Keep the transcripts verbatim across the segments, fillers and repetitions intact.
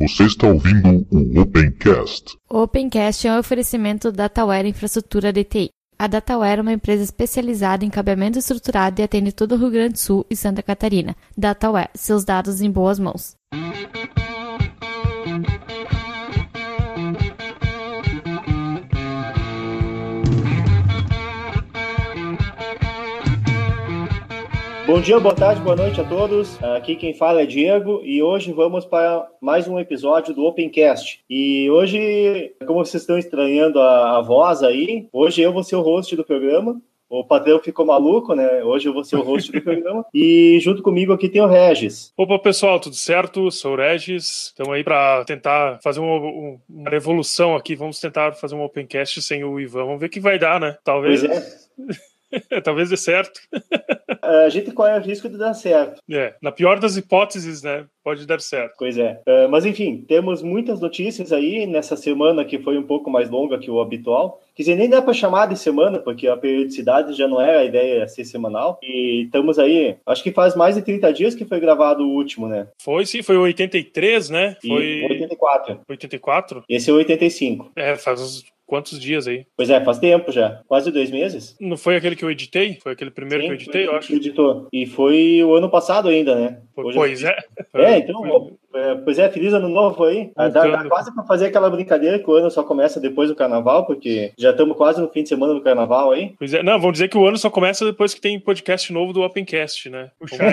Você está ouvindo o Opencast. O Opencast é um oferecimento da Dataware Infraestrutura de T I. A Dataware é uma empresa especializada em cabeamento estruturado e atende todo o Rio Grande do Sul e Santa Catarina. Dataware, seus dados em boas mãos. Bom dia, boa tarde, boa noite a todos. Aqui quem fala é Diego e hoje vamos para mais um episódio do Opencast. E hoje, como vocês estão estranhando a, a voz aí, hoje eu vou ser o host do programa. O patrão ficou maluco, né? Hoje eu vou ser o host do programa. E junto comigo aqui tem o Regis. Opa, pessoal, tudo certo? Sou o Regis. Estamos aí para tentar fazer uma, uma revolução aqui. Vamos tentar fazer um Opencast sem o Ivan. Vamos ver o que vai dar, né? Talvez... Pois é. Talvez dê certo. A gente corre o risco de dar certo. É, na pior das hipóteses, né? Pode dar certo. Pois é. Uh, mas enfim, temos muitas notícias aí nessa semana que foi um pouco mais longa que o habitual. Quer dizer, nem dá para chamar de semana, porque a periodicidade já não era a ideia ser semanal. E estamos aí, acho que faz mais de trinta dias que foi gravado o último, né? Foi sim, foi o oitenta e três, né? Foi e oitenta e quatro. oitenta e quatro? Esse é o oitenta e cinco. É, faz uns quantos dias aí? Pois é, faz tempo já. Quase dois meses. Não foi aquele que eu editei? Foi aquele primeiro Sim, que eu editei, eu acho. Editou. E foi o ano passado ainda, né? Hoje pois é. É, então... Foi... Pois é, feliz ano novo aí. Dá, dá quase para fazer aquela brincadeira que o ano só começa depois do carnaval, porque já estamos quase no fim de semana do carnaval aí. Pois é, não, vamos dizer que o ano só começa depois que tem podcast novo do Opencast, né?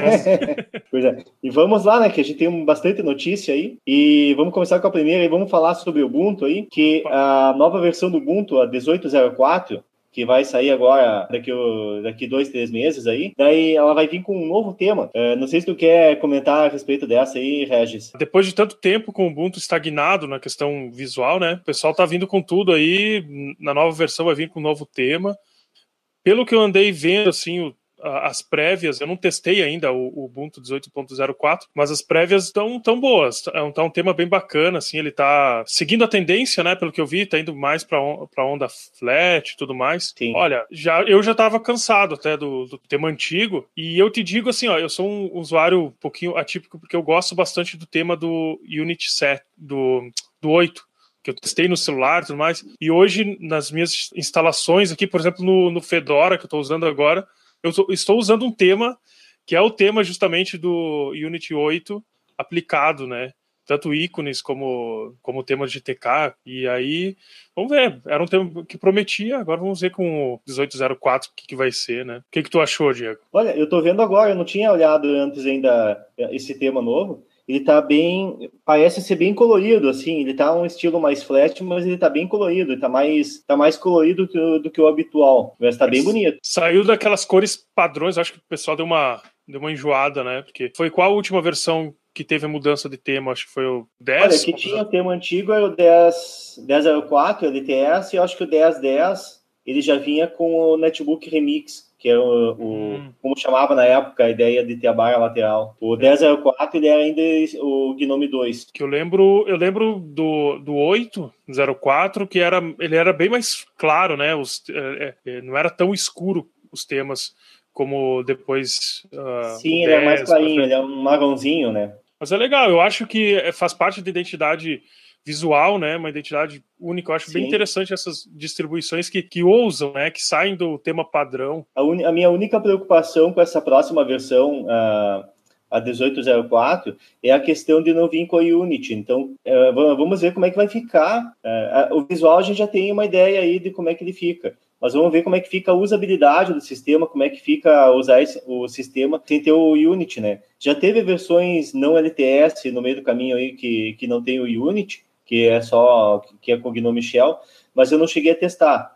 Pois é. E vamos lá, né, que a gente tem bastante notícia aí. E vamos começar com a primeira e vamos falar sobre o Ubuntu aí, que a nova versão do Ubuntu, a dezoito zero quatro, que vai sair agora daqui, daqui dois, três meses aí. Daí ela vai vir com um novo tema. Uh, não sei se tu quer comentar a respeito dessa aí, Regis. Depois de tanto tempo com o Ubuntu estagnado na questão visual, né? O pessoal tá vindo com tudo aí. Na nova versão vai vir com um novo tema. Pelo que eu andei vendo, assim, o as prévias, eu não testei ainda o, o Ubuntu dezoito ponto zero quatro, mas as prévias estão tão boas, é um, tá um tema bem bacana, assim, ele tá seguindo a tendência, né, pelo que eu vi, tá indo mais pra, on, pra onda flat e tudo mais. Sim. Olha, já, eu já tava cansado até do, do tema antigo, e eu te digo assim, ó, eu sou um usuário um pouquinho atípico, porque eu gosto bastante do tema do Unity sete, do, do oito, que eu testei no celular e tudo mais, e hoje, nas minhas instalações aqui, por exemplo, no, no Fedora, que eu tô usando agora, eu estou usando um tema que é o tema justamente do Unity oito aplicado, né? Tanto ícones como, como tema de T K. E aí, vamos ver. Era um tema que prometia, agora vamos ver com o dezoito zero quatro o que, que vai ser, né? O que, que tu achou, Diego? Olha, eu tô vendo agora, eu não tinha olhado antes ainda esse tema novo. Ele tá bem, parece ser bem colorido, assim, ele tá um estilo mais flat, mas ele tá bem colorido, ele tá mais, tá mais colorido que o, do que o habitual, mas tá bem bonito. Saiu daquelas cores padrões, acho que o pessoal deu uma, deu uma enjoada, né, porque foi qual a última versão que teve a mudança de tema? Acho que foi o dez? Olha, que tinha o tema antigo era o dez zero quatro, L T S, e eu acho que o dez dez, ele já vinha com o Netbook Remix, que é o, o hum. como chamava na época a ideia de ter a barra lateral. O dez zero quatro, ele era ainda o Gnome dois. Que eu lembro, eu lembro do, do oito zero quatro, que era, ele era bem mais claro, né? Os, é, é, não era tão escuro os temas como depois... Uh, Sim, ele é mais clarinho, ele é um marronzinho, né? Mas é legal, eu acho que faz parte da identidade visual, né, uma identidade única. Eu acho Sim. bem interessante essas distribuições que, que ousam, né, que saem do tema padrão. A, un... a minha única preocupação com essa próxima versão, uh, a dezoito zero quatro, é a questão de não vir com a Unity. Então, uh, vamos ver como é que vai ficar. Uh, o visual a gente já tem uma ideia aí de como é que ele fica. Mas vamos ver como é que fica a usabilidade do sistema, como é que fica usar esse, o sistema sem ter o Unity, né? Já teve versões não L T S no meio do caminho aí que, que não tem o Unity, que é só, que é com o Gnome Shell, mas eu não cheguei a testar.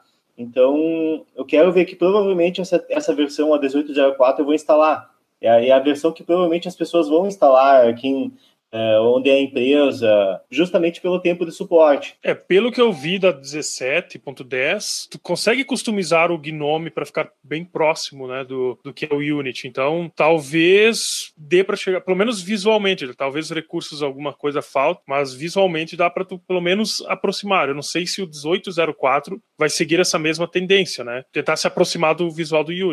Então, eu quero ver que provavelmente essa, essa versão, a dezoito zero quatro, eu vou instalar. É a, é a versão que provavelmente as pessoas vão instalar aqui em, é, onde é a empresa, justamente pelo tempo de suporte. É, pelo que eu vi da dezessete ponto dez, tu consegue customizar o Gnome para ficar bem próximo, né, do, do que é o Unity. Então, talvez dê para chegar, pelo menos visualmente, talvez recursos, alguma coisa falta, mas visualmente dá para tu pelo menos aproximar. Eu não sei se o dezoito zero quatro vai seguir essa mesma tendência, né? Tentar se aproximar do visual do Unity.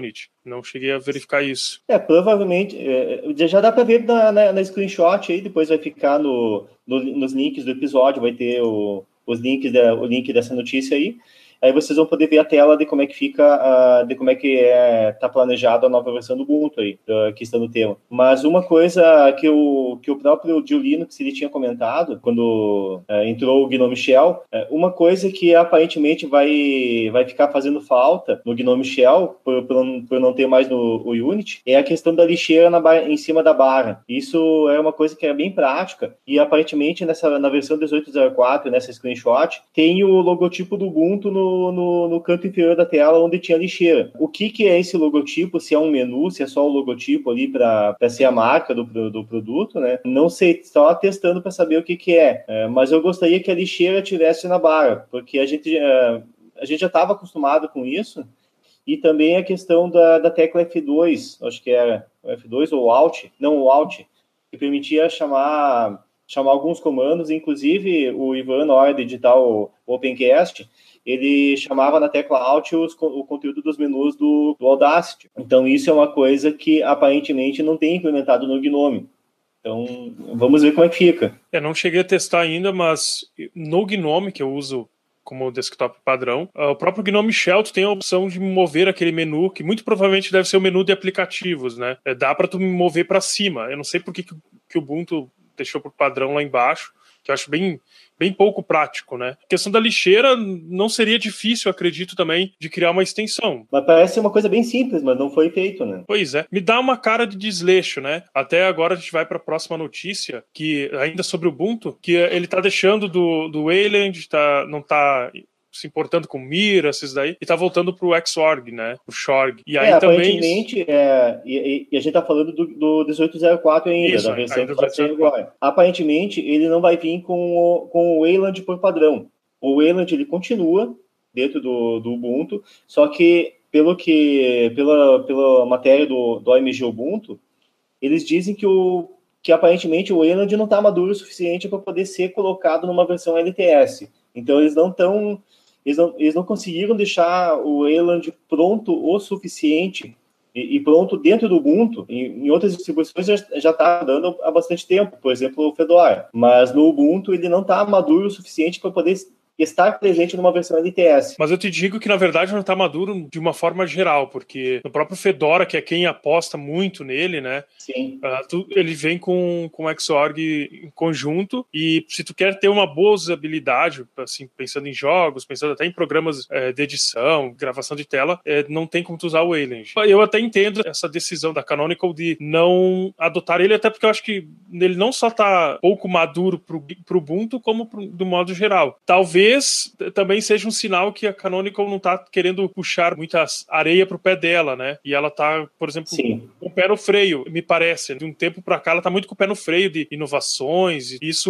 Não cheguei a verificar isso. É, provavelmente, é, já dá para ver na, na, na screenshot aí, depois vai ficar no, no, nos links do episódio, vai ter o, os links da, o link dessa notícia aí. Aí vocês vão poder ver a tela de como é que fica, uh, de como é que é, tá planejada a nova versão do Ubuntu aí, uh, que está no tema. Mas uma coisa que o, que o próprio Gil Linux ele tinha comentado, quando uh, entrou o Gnome Shell, uh, uma coisa que aparentemente vai, vai ficar fazendo falta no Gnome Shell, por, por, por não ter mais no o Unity, é a questão da lixeira na barra, em cima da barra. Isso é uma coisa que é bem prática, e aparentemente nessa, na versão dezoito ponto zero quatro, nessa screenshot, tem o logotipo do Ubuntu no No, no canto inferior da tela onde tinha lixeira. O que, que é esse logotipo? Se é um menu, se é só o logotipo ali para ser a marca do, do produto, né? Não sei, só testando para saber o que, que é. é. Mas eu gostaria que a lixeira tivesse na barra, porque a gente, é, a gente já estava acostumado com isso. E também a questão da, da tecla F dois, acho que era o F dois ou o Alt, não o Alt, que permitia chamar, chamar alguns comandos, inclusive o Ivan, na hora de editar o, o Opencast, ele chamava na tecla Alt os, o conteúdo dos menus do, do Audacity. Então, isso é uma coisa que, aparentemente, não tem implementado no Gnome. Então, vamos ver como é que fica. Eu não cheguei a testar ainda, mas no Gnome, que eu uso como desktop padrão, o próprio Gnome Shell tem a opção de mover aquele menu, que muito provavelmente deve ser o menu de aplicativos, né? Dá para tu mover para cima. Eu não sei por que, que o Ubuntu deixou por padrão lá embaixo, que eu acho bem, bem pouco prático, né? A questão da lixeira não seria difícil, acredito também, de criar uma extensão. Mas parece uma coisa bem simples, mas não foi feito, né? Pois é. Me dá uma cara de desleixo, né? Até agora a gente vai para a próxima notícia, que ainda sobre o Ubuntu, que ele tá deixando do, do Wayland, tá, não tá se importando com Mira, esses daí, e tá voltando pro Xorg, né? O Xorg. E aí é, também... aparentemente, é, e, e a gente tá falando do, do dezoito ponto zero quatro ainda, Isso, da versão ainda que vai ser agora. Aparentemente, ele não vai vir com o, com o Wayland por padrão. O Wayland, ele continua dentro do, do Ubuntu, só que, pelo que pela, pela matéria do, do O M G Ubuntu, eles dizem que, o, que aparentemente o Wayland não está maduro o suficiente para poder ser colocado numa versão L T S. Então, eles não estão... Eles não, eles não conseguiram deixar o Wayland pronto o suficiente e, e pronto dentro do Ubuntu. Em, em outras distribuições já está dando há bastante tempo, por exemplo, o Fedora. Mas no Ubuntu ele não está maduro o suficiente para poder estar presente numa versão L T S. Mas eu te digo que, na verdade, não está maduro de uma forma geral, porque no próprio Fedora, que é quem aposta muito nele, né? Sim. Uh, tu, ele vem com, com o Xorg em conjunto, e se tu quer ter uma boa usabilidade, assim, pensando em jogos, pensando até em programas é, de edição, gravação de tela, é, não tem como tu usar o Wayland. Eu até entendo essa decisão da Canonical de não adotar ele, até porque eu acho que ele não só está pouco maduro pro, pro Ubuntu, como pro, do modo geral. Talvez também seja um sinal que a Canonical não está querendo puxar muita areia pro pé dela, né? E ela tá, por exemplo, Sim. com o pé no freio, me parece. De um tempo para cá, ela tá muito com o pé no freio de inovações. E isso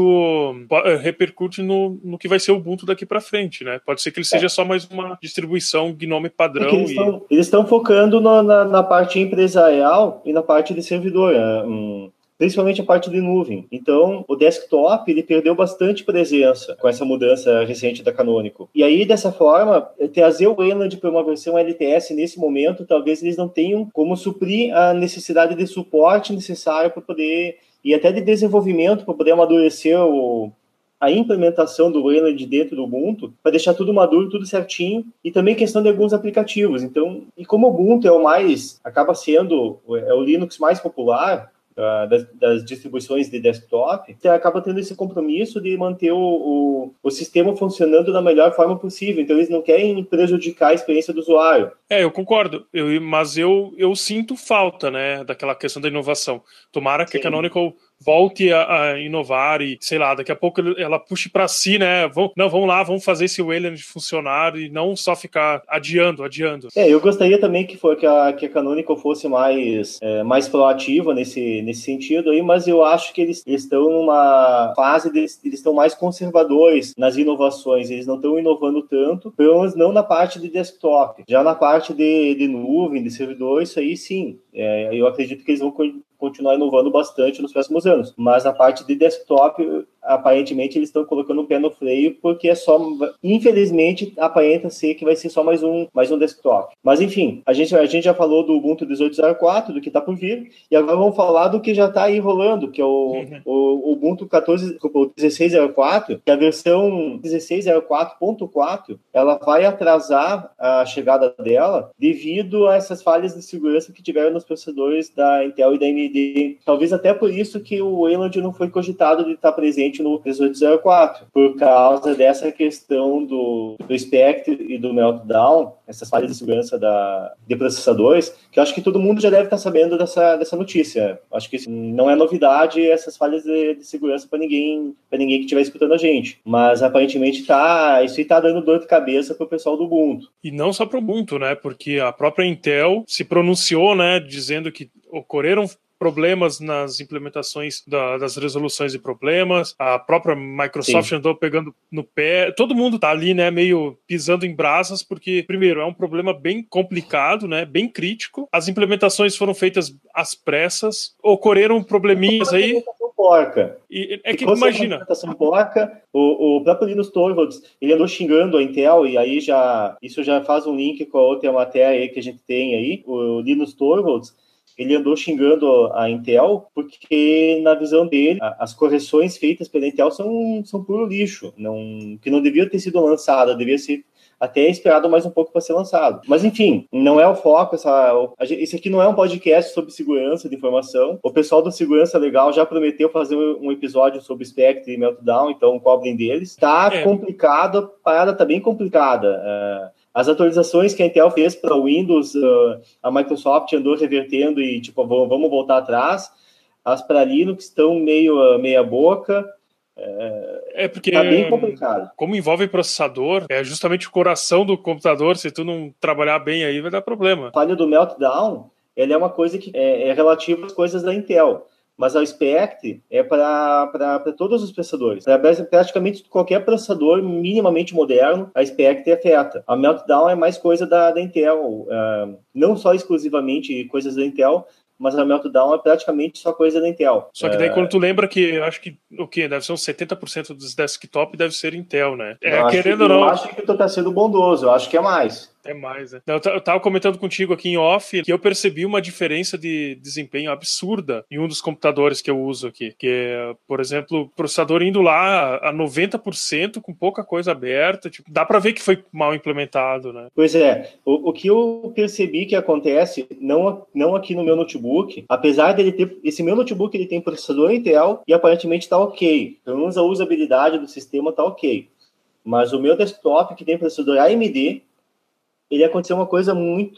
repercute no, no que vai ser o Ubuntu daqui para frente, né? Pode ser que ele seja é. só mais uma distribuição Gnome padrão. É eles estão e... focando no, na, na parte empresarial e na parte de servidor. É, um... principalmente a parte de nuvem. Então, o desktop, ele perdeu bastante presença com essa mudança recente da Canonical. E aí, dessa forma, trazer o Wayland para uma versão L T S nesse momento, talvez eles não tenham como suprir a necessidade de suporte necessário para poder, e até de desenvolvimento, para poder amadurecer o, a implementação do Wayland dentro do Ubuntu, para deixar tudo maduro, tudo certinho, e também questão de alguns aplicativos. Então, e como o Ubuntu é o mais, acaba sendo, é o Linux mais popular, Uh, das, das distribuições de desktop, você acaba tendo esse compromisso de manter o, o, o sistema funcionando da melhor forma possível. Então, eles não querem prejudicar a experiência do usuário. É, eu concordo, eu, mas eu, eu sinto falta, né, daquela questão da inovação. Tomara que Sim. a Canonical volte a, a inovar e, sei lá, daqui a pouco ela puxe para si, né, vamos, não, vamos lá, vamos fazer esse Wayland funcionar e não só ficar adiando, adiando. É, eu gostaria também que, for, que, a, que a Canonical fosse mais, é, mais proativa nesse, nesse sentido aí, mas eu acho que eles, eles estão numa fase, de, eles estão mais conservadores nas inovações, eles não estão inovando tanto, pelo menos não na parte de desktop, já na parte de, de nuvem, de servidor, isso aí sim, é, eu acredito que eles vão continuar inovando bastante nos próximos anos. Mas a parte de desktop, aparentemente, eles estão colocando um pé no freio, porque é só, infelizmente, aparenta ser que vai ser só mais um, mais um desktop. Mas, enfim, a gente, a gente já falou do Ubuntu dezoito zero quatro, do que está por vir, e agora vamos falar do que já está aí rolando, que é o, uhum. o, o Ubuntu quatorze, o dezesseis zero quatro, que a versão dezesseis zero quatro ponto quatro, ela vai atrasar a chegada dela devido a essas falhas de segurança que tiveram nos processadores da Intel e da A M D. Talvez até por isso que o Wayland não foi cogitado de estar presente no dezoito zero quatro, por causa dessa questão do, do Spectre e do Meltdown, essas falhas de segurança da, de processadores, que eu acho que todo mundo já deve estar sabendo dessa, dessa notícia. Acho que não é novidade essas falhas de, de segurança para ninguém, para ninguém que estiver escutando a gente. Mas aparentemente tá, isso está dando dor de cabeça para o pessoal do Ubuntu. E não só para o Ubuntu, né? Porque a própria Intel se pronunciou, né, dizendo que ocorreram problemas nas implementações da, das resoluções de problemas, a própria Microsoft Sim. andou pegando no pé, todo mundo tá ali, né, meio pisando em brasas, porque, primeiro, é um problema bem complicado, né, bem crítico, as implementações foram feitas às pressas, ocorreram probleminhas aí... Porca. E, é que imagina. Porca, o, o próprio Linus Torvalds, ele andou xingando a Intel, e aí já, isso já faz um link com a outra matéria aí que a gente tem aí, o Linus Torvalds, ele andou xingando a Intel porque, na visão dele, as correções feitas pela Intel são, são puro lixo, não, que não devia ter sido lançada, devia ser até esperado mais um pouco para ser lançado. Mas, enfim, não é o foco. Essa, esse aqui não é um podcast sobre segurança de informação. O pessoal do Segurança Legal já prometeu fazer um episódio sobre Spectre e Meltdown, então cobrem deles. Tá é. complicado, a parada tá bem complicada. Uh, As atualizações que a Intel fez para o Windows, uh, a Microsoft andou revertendo e, tipo, vamos voltar atrás. As para Linux estão meio uh, meia boca. É, é porque tá bem complicado. Como envolve processador, é justamente o coração do computador. Se tu não trabalhar bem aí, vai dar problema. A falha do Meltdown, ele é uma coisa que é, é relativa às coisas da Intel. Mas a Spectre é para todos os processadores. Para praticamente qualquer processador minimamente moderno, a Spectre afeta. A Meltdown é mais coisa da, da Intel. Uh, não só exclusivamente coisas da Intel, mas a Meltdown é praticamente só coisa da Intel. Só que daí quando tu lembra que, acho que o que deve ser uns setenta por cento dos desktop deve ser Intel, né? É, eu querendo ou não... Eu acho que tu tá sendo bondoso, eu acho que é mais. É mais, né? Eu tava comentando contigo aqui em off que eu percebi uma diferença de desempenho absurda em um dos computadores que eu uso aqui. Que é, por exemplo, o processador indo lá a noventa por cento com pouca coisa aberta. Tipo, dá pra ver que foi mal implementado, né? Pois é. O, o que eu percebi que acontece, não, não aqui no meu notebook, apesar dele ter... Esse meu notebook ele tem processador Intel e aparentemente tá ok. Pelo menos a usabilidade do sistema tá ok. Mas o meu desktop, que tem processador A M D, ele aconteceu uma coisa muito,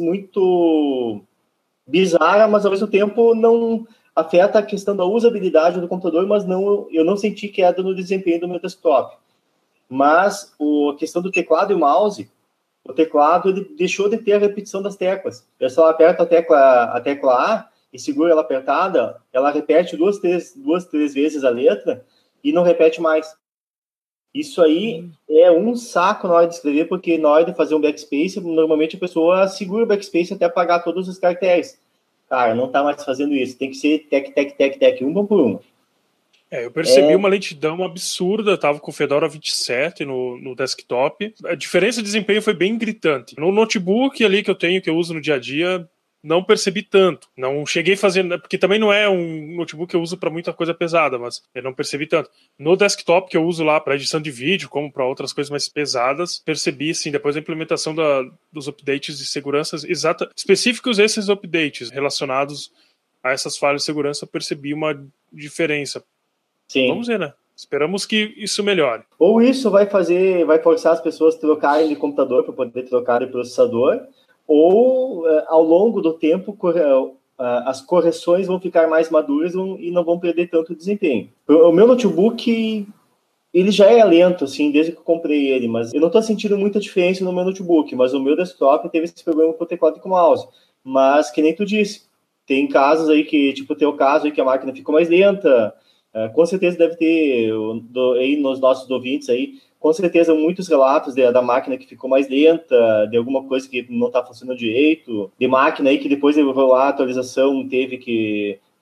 muito bizarra, mas ao mesmo tempo não afeta a questão da usabilidade do computador, mas não, eu não senti queda no desempenho do meu desktop. Mas o, a questão do teclado e o mouse, o teclado ele deixou de ter a repetição das teclas. Eu só aperto a tecla, a tecla A e seguro ela apertada, ela repete duas, três, duas, três vezes a letra e não repete mais. Isso aí é um saco na hora de escrever, porque na hora de fazer um backspace, normalmente a pessoa segura o backspace até apagar todos os caracteres. Cara, não tá mais fazendo isso. Tem que ser tec, tec, tec, tec, uma por uma. É, eu percebi é... uma lentidão absurda. Eu tava com o Fedora vinte e sete no, no desktop. A diferença de desempenho foi bem gritante. No notebook ali que eu tenho, que eu uso no dia a dia, não percebi tanto. Não cheguei fazendo, porque também não é um notebook que eu uso para muita coisa pesada, mas eu não percebi tanto. No desktop que eu uso lá para edição de vídeo, como para outras coisas mais pesadas, percebi sim, depois da implementação da, dos updates de segurança exata, específicos esses updates relacionados a essas falhas de segurança, eu percebi uma diferença. Sim. Vamos ver, né? Esperamos que isso melhore. Ou isso vai fazer, vai forçar as pessoas a trocarem de computador para poder trocar de processador, ou ao longo do tempo as correções vão ficar mais maduras e não vão perder tanto desempenho. O meu notebook, ele já é lento, assim, desde que eu comprei ele, mas eu não estou sentindo muita diferença no meu notebook, mas o meu desktop teve esse problema com o teclado e com o mouse. Mas, que nem tu disse, tem casos aí que, tipo, tem o caso aí que a máquina ficou mais lenta, com certeza deve ter, aí nos nossos ouvintes aí, com certeza muitos relatos de, da máquina que ficou mais lenta, de alguma coisa que não está funcionando direito, de máquina aí que depois de rolar a atualização teve que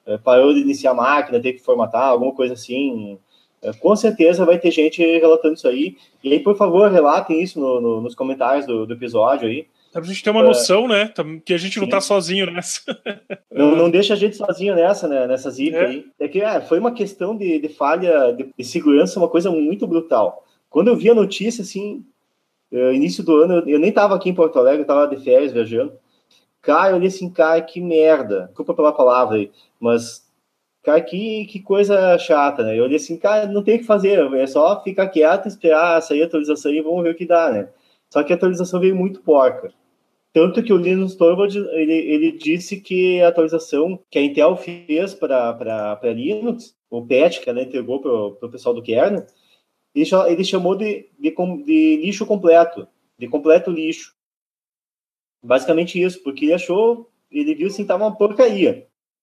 é, parou de iniciar a máquina, tem que formatar, alguma coisa assim. É, com certeza vai ter gente relatando isso aí. E aí, por favor, relatem isso no, no, nos comentários do, do episódio aí. Pra gente ter uma noção, é, né? Que a gente não sim. tá sozinho nessa. Não, não deixa a gente sozinho nessa, né? Nessa zica é. aí. É que é, foi uma questão de, de falha de, de segurança, uma coisa muito brutal. Quando eu vi a notícia, assim, uh, início do ano, eu, eu nem tava aqui em Porto Alegre, eu tava de férias viajando. Cara, eu olhei assim, cara, que merda. Desculpa pela palavra aí, mas, cara, que, que coisa chata, né? Eu olhei assim, cara, não tem o que fazer, é só ficar quieto, esperar sair a atualização e vamos ver o que dá, né? Só que a atualização veio muito porca. Tanto que o Linus Torvalds, ele, ele disse que a atualização que a Intel fez para Linux, o patch que ela entregou para o pessoal do kernel, ele, ele chamou de, de, de lixo completo, de completo lixo. Basicamente isso, porque ele achou, ele viu assim, estava uma porcaria.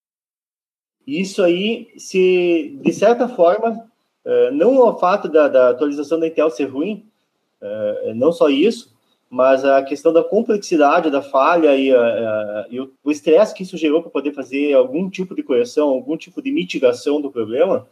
Isso aí, se de certa forma, não o fato da, da atualização da Intel ser ruim, não só isso, mas a questão da complexidade da falha e, a, a, e o estresse que isso gerou para poder fazer algum tipo de correção, algum tipo de mitigação do problema,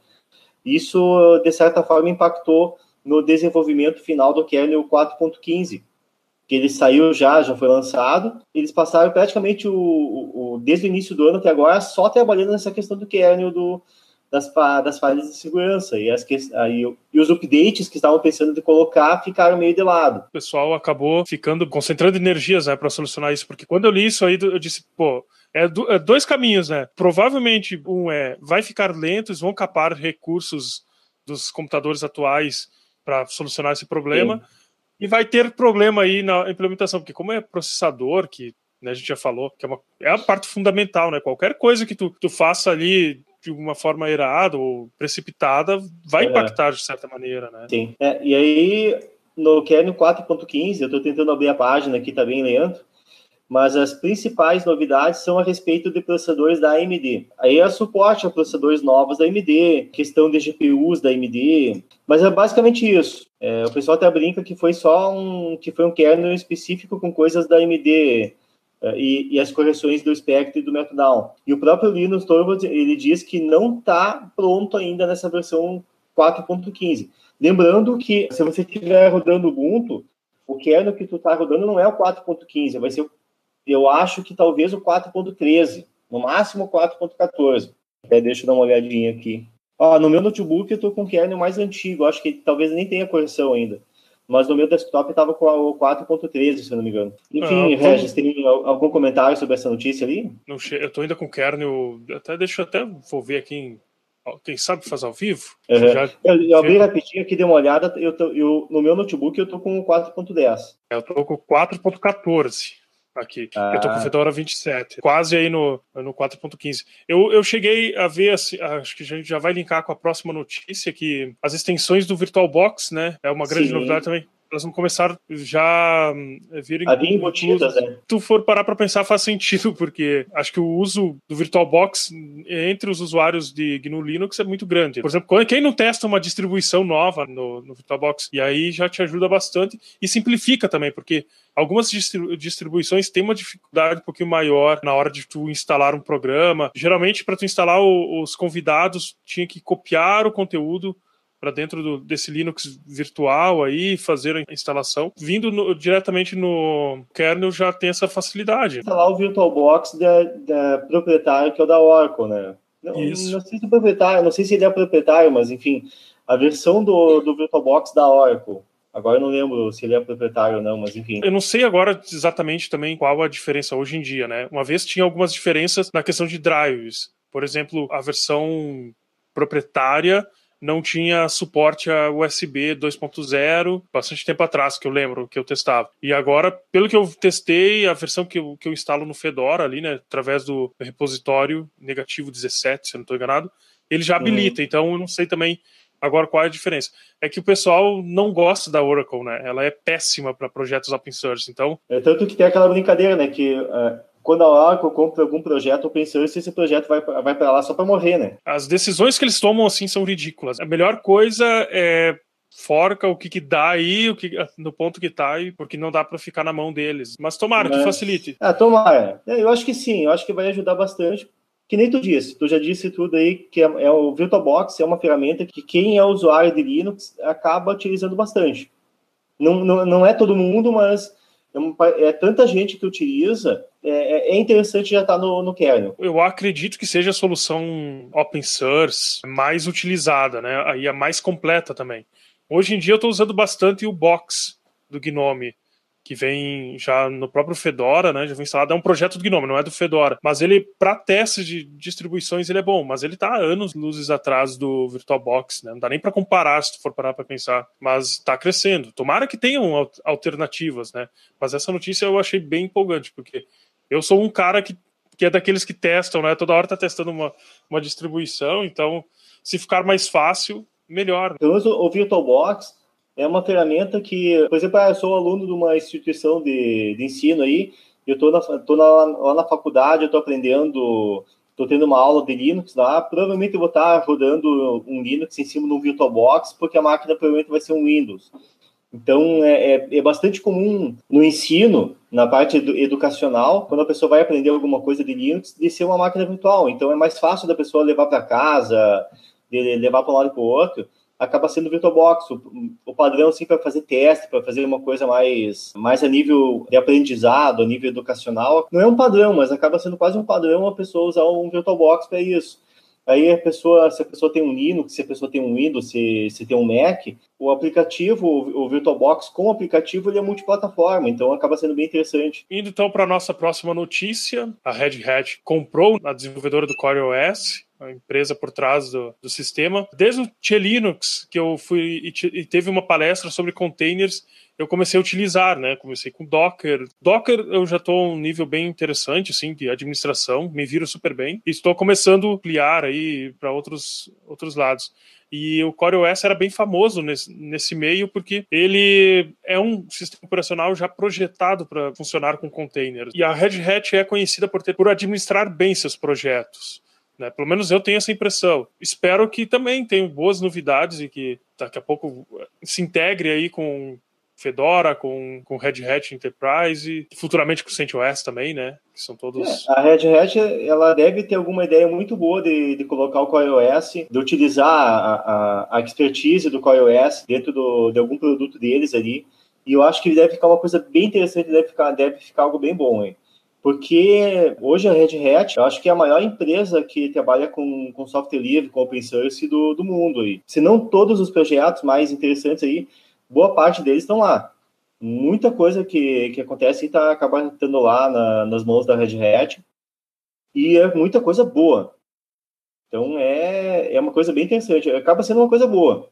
isso, de certa forma, impactou no desenvolvimento final do kernel quatro ponto quinze, que ele saiu já, já foi lançado. Eles passaram praticamente, o, o, o, desde o início do ano até agora, só trabalhando nessa questão do kernel, do, das, das falhas de segurança. E, as, aí, e os updates que estavam pensando de colocar ficaram meio de lado. O pessoal acabou ficando, concentrando energias, né, para solucionar isso, porque quando eu li isso aí, eu disse, pô, é, do, é dois caminhos, né? Provavelmente, um é, vai ficar lento, eles vão capar recursos dos computadores atuais para solucionar esse problema. Sim. E vai ter problema aí na implementação, porque como é processador, que, né, a gente já falou, que é, uma, é a parte fundamental, né? Qualquer coisa que tu, tu faça ali de uma forma errada ou precipitada vai é. impactar de certa maneira, né? Sim. É, e aí, no kernel quatro ponto quinze, eu estou tentando abrir a página aqui, tá bem lento, mas as principais novidades são a respeito de processadores da A M D. Aí é suporte a processadores novos da A M D, questão de G P Us da A M D, mas é basicamente isso. É, o pessoal até brinca que foi só um, que foi um kernel específico com coisas da A M D é, e, e as correções do Spectre e do Meltdown. E o próprio Linus Torvalds, ele diz que não está pronto ainda nessa versão quatro ponto quinze. Lembrando que se você estiver rodando o Ubuntu, o kernel que tu está rodando não é o quatro ponto quinze, vai ser o eu acho que talvez o quatro ponto treze, no máximo o quatro ponto quatorze. Até deixa eu dar uma olhadinha aqui. Ó, no meu notebook eu estou com o kernel mais antigo, acho que talvez nem tenha correção ainda. Mas no meu desktop estava com o quatro ponto treze, se eu não me engano. Enfim, ah, Regis, tem algum comentário sobre essa notícia ali? Não, eu estou ainda com o kernel, até deixa eu até, vou ver aqui em quem sabe faz ao vivo? Uhum. Já... Eu, eu abri rapidinho aqui, dei uma olhada, eu tô, eu, no meu notebook eu estou com o quatro ponto dez. Eu estou com o quatro ponto quatorze. Aqui. Ah. Eu tô com o Fedora vinte e sete, quase aí no, no quatro ponto quinze. Eu, eu cheguei a ver, assim, acho que a gente já vai linkar com a próxima notícia, que as extensões do VirtualBox, né, é uma grande Sim. novidade também. Elas vão começar já a virem a vir embutidas, né? Se tu for parar para pensar, faz sentido, porque acho que o uso do VirtualBox entre os usuários de G N U Linux é muito grande. Por exemplo, quem não testa uma distribuição nova no, no VirtualBox, e aí já te ajuda bastante e simplifica também, porque algumas distribuições têm uma dificuldade um pouquinho maior na hora de tu instalar um programa. Geralmente, para tu instalar o, os convidados, tinha que copiar o conteúdo para dentro do, desse Linux virtual aí, fazer a instalação. Vindo no, diretamente no kernel já tem essa facilidade. Instalar o VirtualBox da, da proprietário, que é o da Oracle, né? Não, Isso. não sei se é proprietário, não sei se ele é proprietário, mas enfim, a versão do, do VirtualBox da Oracle. Agora eu não lembro se ele é proprietário ou não, mas enfim. Eu não sei agora exatamente também qual a diferença hoje em dia, né? Uma vez tinha algumas diferenças na questão de drives. Por exemplo, a versão proprietária não tinha suporte a U S B dois ponto zero, bastante tempo atrás, que eu lembro, que eu testava. E agora, pelo que eu testei, a versão que eu, que eu instalo no Fedora ali, né, através do repositório negativo dezessete, se eu não estou enganado, ele já habilita. Uhum. Então, eu não sei também agora qual é a diferença. É que o pessoal não gosta da Oracle, né? Ela é péssima para projetos open source, então... É tanto que tem aquela brincadeira, né, que... Uh... Quando a Oracle compra algum projeto open source, esse projeto vai, vai para lá só para morrer, né? As decisões que eles tomam, assim, são ridículas. A melhor coisa é forca o que, que dá aí, o que, no ponto que tá, aí, porque não dá para ficar na mão deles. Mas tomara Mas... que facilite. Ah, tomara. Eu acho que sim, eu acho que vai ajudar bastante, que nem tu disse, tu já disse tudo aí, que é, é o VirtualBox é uma ferramenta que quem é usuário de Linux acaba utilizando bastante. Não, não, não é todo mundo, mas é, um, é tanta gente que utiliza, é, é interessante já estar no, no kernel. Eu acredito que seja a solução open source mais utilizada, né? Aí a mais completa também. Hoje em dia eu estou usando bastante o Box do Gnome, que vem já no próprio Fedora, né? Já vem instalado, é um projeto do Gnome, não é do Fedora. Mas ele, para testes de distribuições, ele é bom, mas ele está anos luzes atrás do VirtualBox, né? Não dá nem para comparar, se tu for parar para pensar. Mas está crescendo. Tomara que tenham alternativas, né? Mas essa notícia eu achei bem empolgante, porque eu sou um cara que, que é daqueles que testam, né? Toda hora está testando uma, uma distribuição, então se ficar mais fácil, melhor. Então, o VirtualBox é uma ferramenta que, por exemplo, eu sou aluno de uma instituição de, de ensino aí, eu estou na, tô na, lá na faculdade, eu estou aprendendo, estou tendo uma aula de Linux lá, provavelmente eu vou estar rodando um Linux em cima de um VirtualBox, porque a máquina provavelmente vai ser um Windows. Então, é, é, é bastante comum no ensino, na parte edu- educacional, quando a pessoa vai aprender alguma coisa de Linux, de ser uma máquina virtual. Então, é mais fácil da pessoa levar para casa, de levar para um lado e para o outro, acaba sendo o VirtualBox, o, o padrão assim, para fazer teste, para fazer uma coisa mais, mais a nível de aprendizado, a nível educacional. Não é um padrão, mas acaba sendo quase um padrão a pessoa usar um VirtualBox para isso. Aí a pessoa, se a pessoa tem um Linux, se a pessoa tem um Windows, se, se tem um Mac, o aplicativo, o, o VirtualBox com o aplicativo, ele é multiplataforma, então acaba sendo bem interessante. Indo então para a nossa próxima notícia, a Red Hat comprou a desenvolvedora do CoreOS, a empresa por trás do, do sistema. Desde o T Linux, que eu fui e, te, e teve uma palestra sobre containers, eu comecei a utilizar, né? Comecei com Docker. Docker eu já estou a um nível bem interessante, assim, de administração, me viro super bem. E estou começando a ampliar aí para outros, outros lados. E o CoreOS era bem famoso nesse, nesse meio, porque ele é um sistema operacional já projetado para funcionar com containers. E a Red Hat é conhecida por, ter, por administrar bem seus projetos. Né? Pelo menos eu tenho essa impressão. Espero que também tenham boas novidades e que daqui a pouco se integre aí com Fedora, com, com Red Hat Enterprise e futuramente com CentOS também, né? Que são todos... É, a Red Hat, ela deve ter alguma ideia muito boa de, de colocar o CoreOS, de utilizar a, a, a expertise do CoreOS dentro do, de algum produto deles ali. E eu acho que deve ficar uma coisa bem interessante, deve ficar, deve ficar algo bem bom, hein? Porque hoje a Red Hat, eu acho que é a maior empresa que trabalha com, com software livre, com open source do, do mundo aí. Se não todos os projetos mais interessantes aí, boa parte deles estão lá. Muita coisa que, que acontece está acabando estando lá na, nas mãos da Red Hat. E é muita coisa boa. Então é, é uma coisa bem interessante. Acaba sendo uma coisa boa.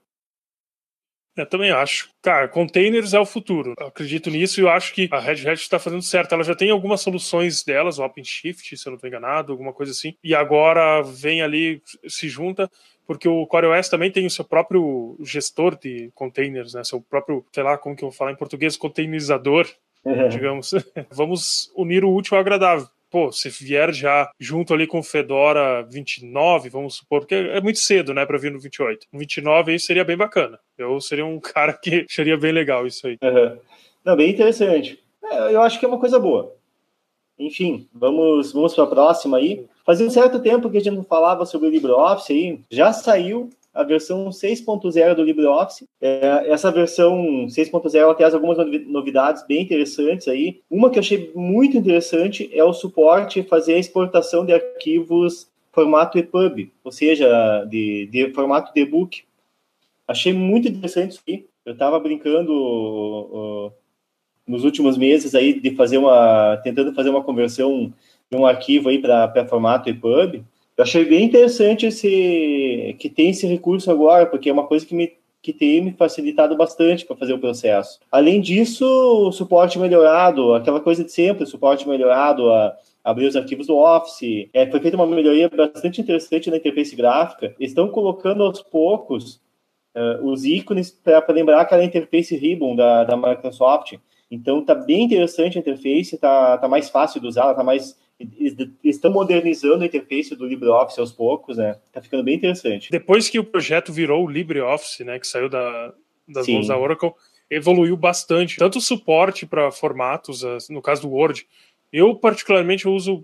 Eu também acho. Cara, containers é o futuro. Eu acredito nisso e eu acho que a Red Hat está fazendo certo. Ela já tem algumas soluções delas, o OpenShift, se eu não estou enganado, alguma coisa assim. E agora vem ali, se junta, porque o CoreOS também tem o seu próprio gestor de containers, né? Seu próprio, sei lá, como que eu vou falar em português, containerizador, é. digamos. Vamos unir o útil ao agradável. Pô, se vier já junto ali com o Fedora vinte e nove, vamos supor, porque é muito cedo, né, para vir no vinte e oito. No vinte e nove aí seria bem bacana. Eu seria um cara que acharia bem legal isso aí. Uhum. Não, bem interessante. É, eu acho que é uma coisa boa. Enfim, vamos, vamos para a próxima aí. Fazia um certo tempo que a gente não falava sobre o LibreOffice aí. Já saiu a versão seis ponto zero do LibreOffice. É, essa versão seis ponto zero traz algumas novidades bem interessantes aí. Uma que eu achei muito interessante é o suporte fazer a exportação de arquivos formato E P U B, ou seja, de, de formato de e-book. Achei muito interessante isso aí. Eu estava brincando uh, uh, nos últimos meses aí de fazer uma, tentando fazer uma conversão de um arquivo aí para formato E P U B. Eu achei bem interessante esse, que tem esse recurso agora, porque é uma coisa que, me, que tem me facilitado bastante para fazer o processo. Além disso, o suporte melhorado, aquela coisa de sempre, o suporte melhorado a abrir os arquivos do Office. É, foi feita uma melhoria bastante interessante na interface gráfica. Estão colocando aos poucos uh, os ícones para lembrar aquela interface Ribbon da, da Microsoft. Então, está bem interessante a interface, está tá mais fácil de usar, está mais... Estão modernizando a interface do LibreOffice aos poucos, né? Tá ficando bem interessante. Depois que o projeto virou o LibreOffice, né, que saiu da, das mãos da Oracle, evoluiu bastante. Tanto o suporte para formatos, no caso do Word, eu particularmente uso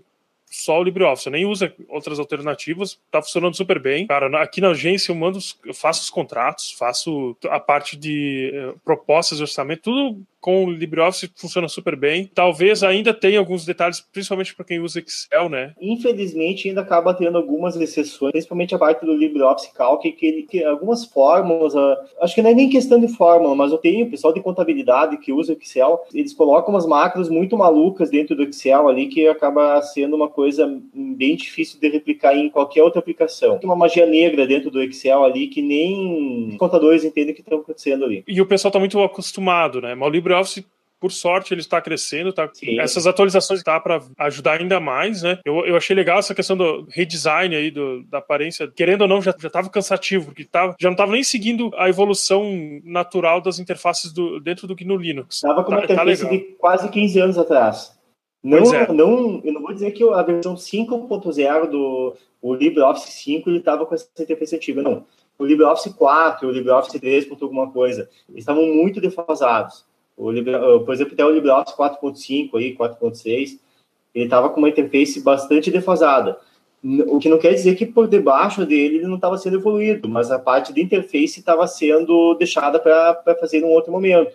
só o LibreOffice, eu nem uso outras alternativas, tá funcionando super bem. Cara, aqui na agência eu mando, eu faço os contratos, faço a parte de uh, propostas de orçamento, tudo com o LibreOffice funciona super bem. Talvez ainda tenha alguns detalhes, principalmente para quem usa Excel, né? Infelizmente ainda acaba tendo algumas exceções, principalmente a parte do LibreOffice Calc, que, ele, que algumas fórmulas, uh, acho que não é nem questão de fórmula, mas eu tenho o pessoal de contabilidade que usa o Excel, eles colocam umas macros muito malucas dentro do Excel ali, que acaba sendo uma coisa bem difícil de replicar em qualquer outra aplicação. Tem uma magia negra dentro do Excel ali que nem os contadores entendem o que está acontecendo ali. E o pessoal está muito acostumado, né? Mas o LibreOffice, por sorte, ele está crescendo, tá? Essas atualizações tá para ajudar ainda mais, né? Eu, eu achei legal essa questão do redesign aí, do, da aparência. Querendo ou não, já estava cansativo, porque tava, já não estava nem seguindo a evolução natural das interfaces do, dentro do G N U Linux. Estava com uma tá, interface tá de quase quinze anos atrás. Não, é. não, eu não vou dizer que a versão cinco ponto zero do o LibreOffice cinco ele estava com essa interface antiga, não. O LibreOffice quatro, o LibreOffice três ponto alguma coisa, eles estavam muito defasados. O Libre, por exemplo, até o LibreOffice quatro ponto cinco, aí, quatro ponto seis, ele estava com uma interface bastante defasada. O que não quer dizer que por debaixo dele ele não estava sendo evoluído, mas a parte de interface estava sendo deixada para fazer em um outro momento.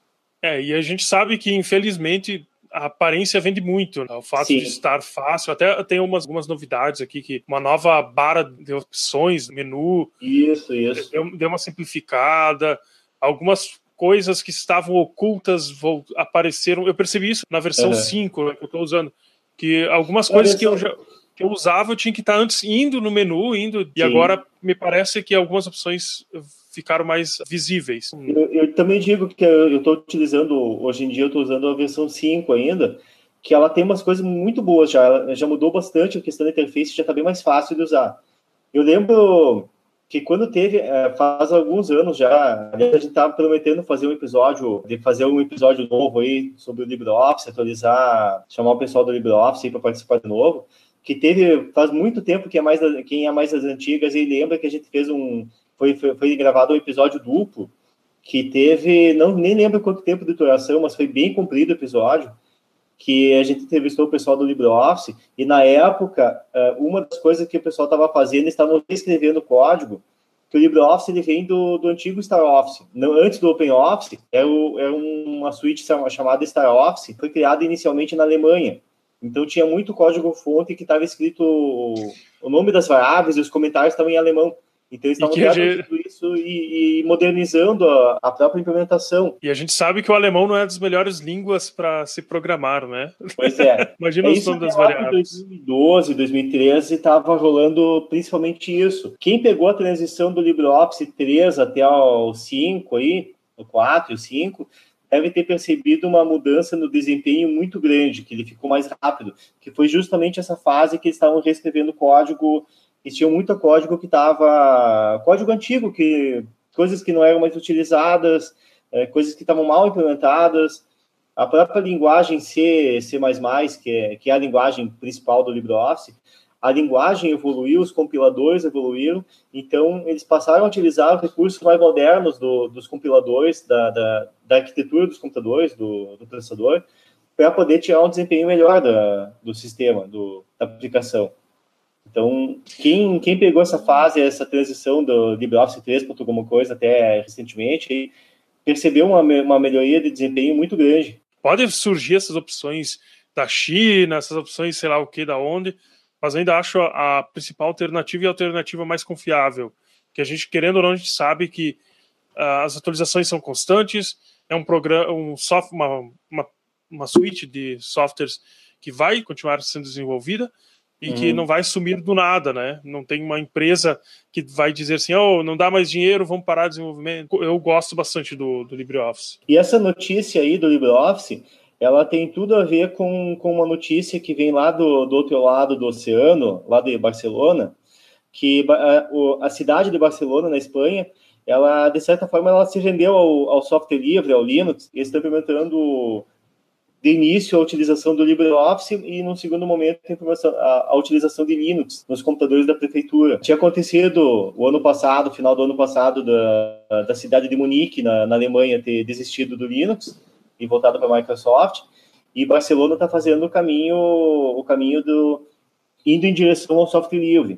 É, e a gente sabe que, infelizmente, a aparência vende muito, né? O fato Sim. de estar fácil, até tem umas, algumas novidades aqui, que uma nova barra de opções, menu, isso, isso. Deu, deu uma simplificada, algumas coisas que estavam ocultas vou, apareceram, eu percebi isso na versão uhum. cinco, né, que eu estou usando, que algumas a coisas versão... que eu já que eu usava, eu tinha que estar antes indo no menu, indo, Sim. e agora me parece que algumas opções ficaram mais visíveis. Eu, eu também digo que eu estou utilizando, hoje em dia eu estou usando a versão cinco ainda, que ela tem umas coisas muito boas já, ela já mudou bastante a questão da interface, já está bem mais fácil de usar. Eu lembro que quando teve, faz alguns anos já, a gente estava prometendo fazer um episódio, de fazer um episódio novo aí sobre o LibreOffice, atualizar, chamar o pessoal do LibreOffice aí para participar de novo, que teve, faz muito tempo que é mais, quem é mais das antigas, e lembra que a gente fez um, foi, foi, foi gravado um episódio duplo, que teve, não, nem lembro quanto tempo de duração, mas foi bem comprido o episódio, que a gente entrevistou o pessoal do LibreOffice, e na época, uma das coisas que o pessoal estava fazendo, estavam reescrevendo o código, que o LibreOffice ele vem do, do antigo StarOffice. Não, antes do OpenOffice, era, o, era uma suíte chamada StarOffice, foi criada inicialmente na Alemanha. Então tinha muito código-fonte que estava escrito o nome das variáveis e os comentários estavam em alemão. Então eles estavam traduzindo isso e, e modernizando a, a própria implementação. E a gente sabe que o alemão não é das melhores línguas para se programar, né? Pois é. Imagina é os nomes das variáveis. Em dois mil e doze, dois mil e treze estava rolando principalmente isso. Quem pegou a transição do LibreOffice três até o cinco, aí, o quatro e o cinco, deve ter percebido uma mudança no desempenho muito grande, que ele ficou mais rápido, que foi justamente essa fase que eles estavam reescrevendo código. Eles tinham muito código que estava... Código antigo, que, coisas que não eram mais utilizadas, é, coisas que estavam mal implementadas. A própria linguagem C, C++, que é, que é a linguagem principal do LibreOffice, a linguagem evoluiu, os compiladores evoluíram, então eles passaram a utilizar os recursos mais modernos do, dos compiladores, da, da, da arquitetura dos computadores, do, do processador, para poder tirar um desempenho melhor da, do sistema, do, da aplicação. Então, quem, quem pegou essa fase, essa transição do LibreOffice três ponto alguma coisa até recentemente, percebeu uma, uma melhoria de desempenho muito grande. Pode surgir essas opções da China, essas opções sei lá o que, da onde, mas ainda acho a, a principal alternativa e a alternativa mais confiável, que a gente, querendo ou não, a gente sabe que uh, as atualizações são constantes, é um programa, um software, uma, uma, uma suite de softwares que vai continuar sendo desenvolvida, e uhum. que não vai sumir do nada, né? Não tem uma empresa que vai dizer assim, oh, não dá mais dinheiro, vamos parar o desenvolvimento. Eu gosto bastante do, do LibreOffice. E essa notícia aí do LibreOffice, ela tem tudo a ver com, com uma notícia que vem lá do, do outro lado do oceano, lá de Barcelona, que a, a cidade de Barcelona, na Espanha, ela, de certa forma, ela se rendeu ao, ao software livre, ao Linux, e está implementando de início a utilização do LibreOffice e, no segundo momento, a, a utilização de Linux nos computadores da prefeitura. Tinha acontecido o ano passado, final do ano passado, da, da cidade de Munique, na, na Alemanha, ter desistido do Linux e voltado para a Microsoft, e Barcelona está fazendo o caminho, o caminho do, indo em direção ao software livre.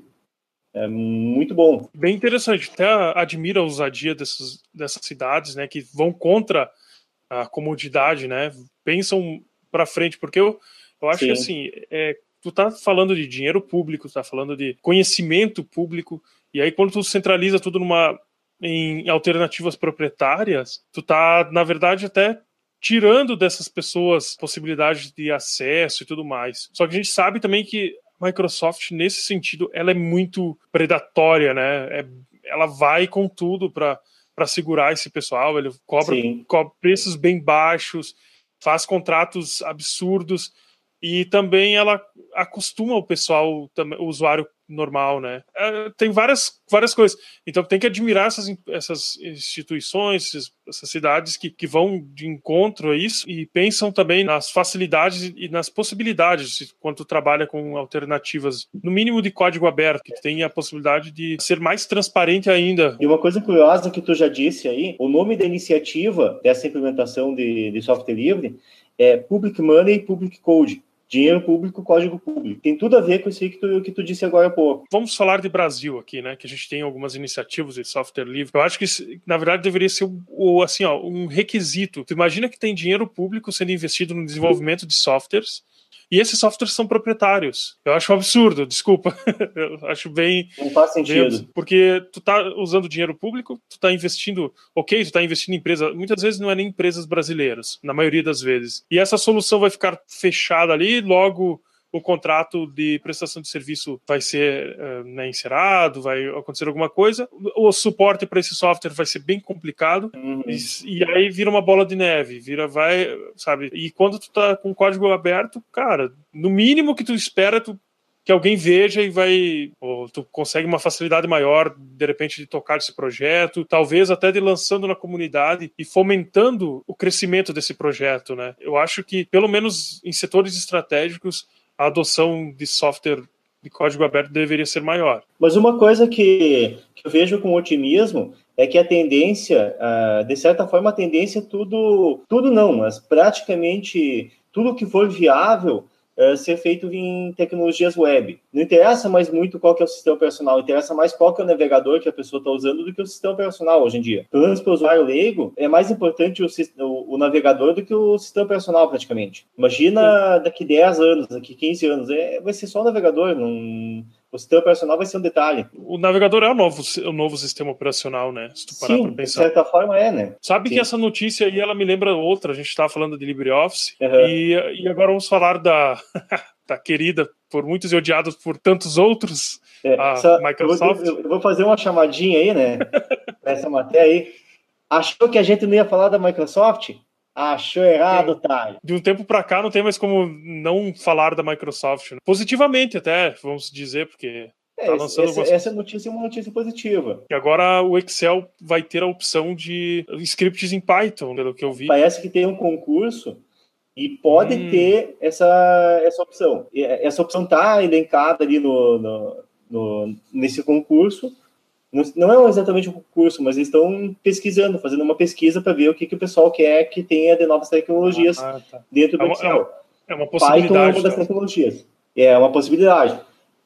É muito bom. Bem interessante. Até admira a ousadia dessas, dessas cidades, né, que vão contra a comodidade, né, pensam para frente, porque eu, eu acho Sim. que assim, é, tu tá falando de dinheiro público, tu tá falando de conhecimento público, e aí quando tu centraliza tudo numa, em alternativas proprietárias, tu tá, na verdade, até tirando dessas pessoas possibilidades de acesso e tudo mais. Só que a gente sabe também que a Microsoft, nesse sentido, ela é muito predatória, né? É, ela vai com tudo para para segurar esse pessoal, ele cobra, cobra preços bem baixos, faz contratos absurdos, e também ela acostuma o pessoal, o usuário normal, né? É, tem várias, várias coisas. Então tem que admirar essas, essas instituições, essas cidades que, que vão de encontro a isso e pensam também nas facilidades e nas possibilidades quando tu trabalha com alternativas, no mínimo de código aberto, que tem a possibilidade de ser mais transparente ainda. E uma coisa curiosa que tu já disse aí, o nome da iniciativa dessa implementação de, de software livre é Public Money Public Code. Dinheiro público, código público. Tem tudo a ver com isso aí que tu, que tu disse agora há pouco. Vamos falar de Brasil aqui, né? Que a gente tem algumas iniciativas de software livre. Eu acho que, na verdade, deveria ser o, assim, ó, um requisito. Tu imagina que tem dinheiro público sendo investido no desenvolvimento de softwares, e esses softwares são proprietários. Eu acho um absurdo, desculpa. Eu acho bem... Não faz sentido. Bem, porque tu tá usando dinheiro público, tu tá investindo... Ok, tu tá investindo em empresas... Muitas vezes não é nem empresas brasileiras, na maioria das vezes. E essa solução vai ficar fechada ali, logo o contrato de prestação de serviço vai ser uh, né, encerrado, vai acontecer alguma coisa, o suporte para esse software vai ser bem complicado, uhum. e, e aí vira uma bola de neve, vira, vai, sabe, e quando tu tá com o código aberto, cara, no mínimo que tu espera, tu que alguém veja e vai, ou tu consegue uma facilidade maior, de repente, de tocar esse projeto, talvez até de lançando na comunidade e fomentando o crescimento desse projeto, né? Eu acho que, pelo menos em setores estratégicos, a adoção de software de código aberto deveria ser maior. Mas uma coisa que, que eu vejo com otimismo é que a tendência, uh, de certa forma, a tendência é tudo, tudo não, mas praticamente tudo que for viável uh, ser feito em tecnologias web. Não interessa mais muito qual que é o sistema operacional, interessa mais qual que é o navegador que a pessoa está usando do que o sistema operacional hoje em dia. Pelo menos para o usuário leigo, é mais importante o, o, o navegador do que o sistema operacional, praticamente. Imagina daqui dez anos, daqui quinze anos, é, vai ser só o navegador, não... O sistema operacional vai ser um detalhe. O navegador é o novo, o novo sistema operacional, né? Se tu parar Sim, pra pensar. de certa forma é, né? Sabe Sim. que essa notícia aí, ela me lembra outra. A gente estava falando de LibreOffice. Uhum. E, e agora vamos falar da, da querida, por muitos e odiada por tantos outros, é, a essa, Microsoft. Eu vou, eu vou fazer uma chamadinha aí, né? Nessa matéria aí. Achou que a gente não ia falar da Microsoft? Achou errado, Thay. De um tempo para cá não tem mais como não falar da Microsoft. Né? Positivamente até, vamos dizer, porque é, tá lançando essa, essa notícia é uma notícia positiva. E agora o Excel vai ter a opção de scripts em Python, pelo que eu vi. Parece que tem um concurso e pode hum. ter essa, essa opção. Essa opção está elencada ali no, no, no, nesse concurso. Não é exatamente um concurso, mas eles estão pesquisando, fazendo uma pesquisa para ver o que, que o pessoal quer que tenha de novas tecnologias ah, tá. dentro do é uma, Excel. É uma possibilidade. Python é uma das então. tecnologias. É uma possibilidade.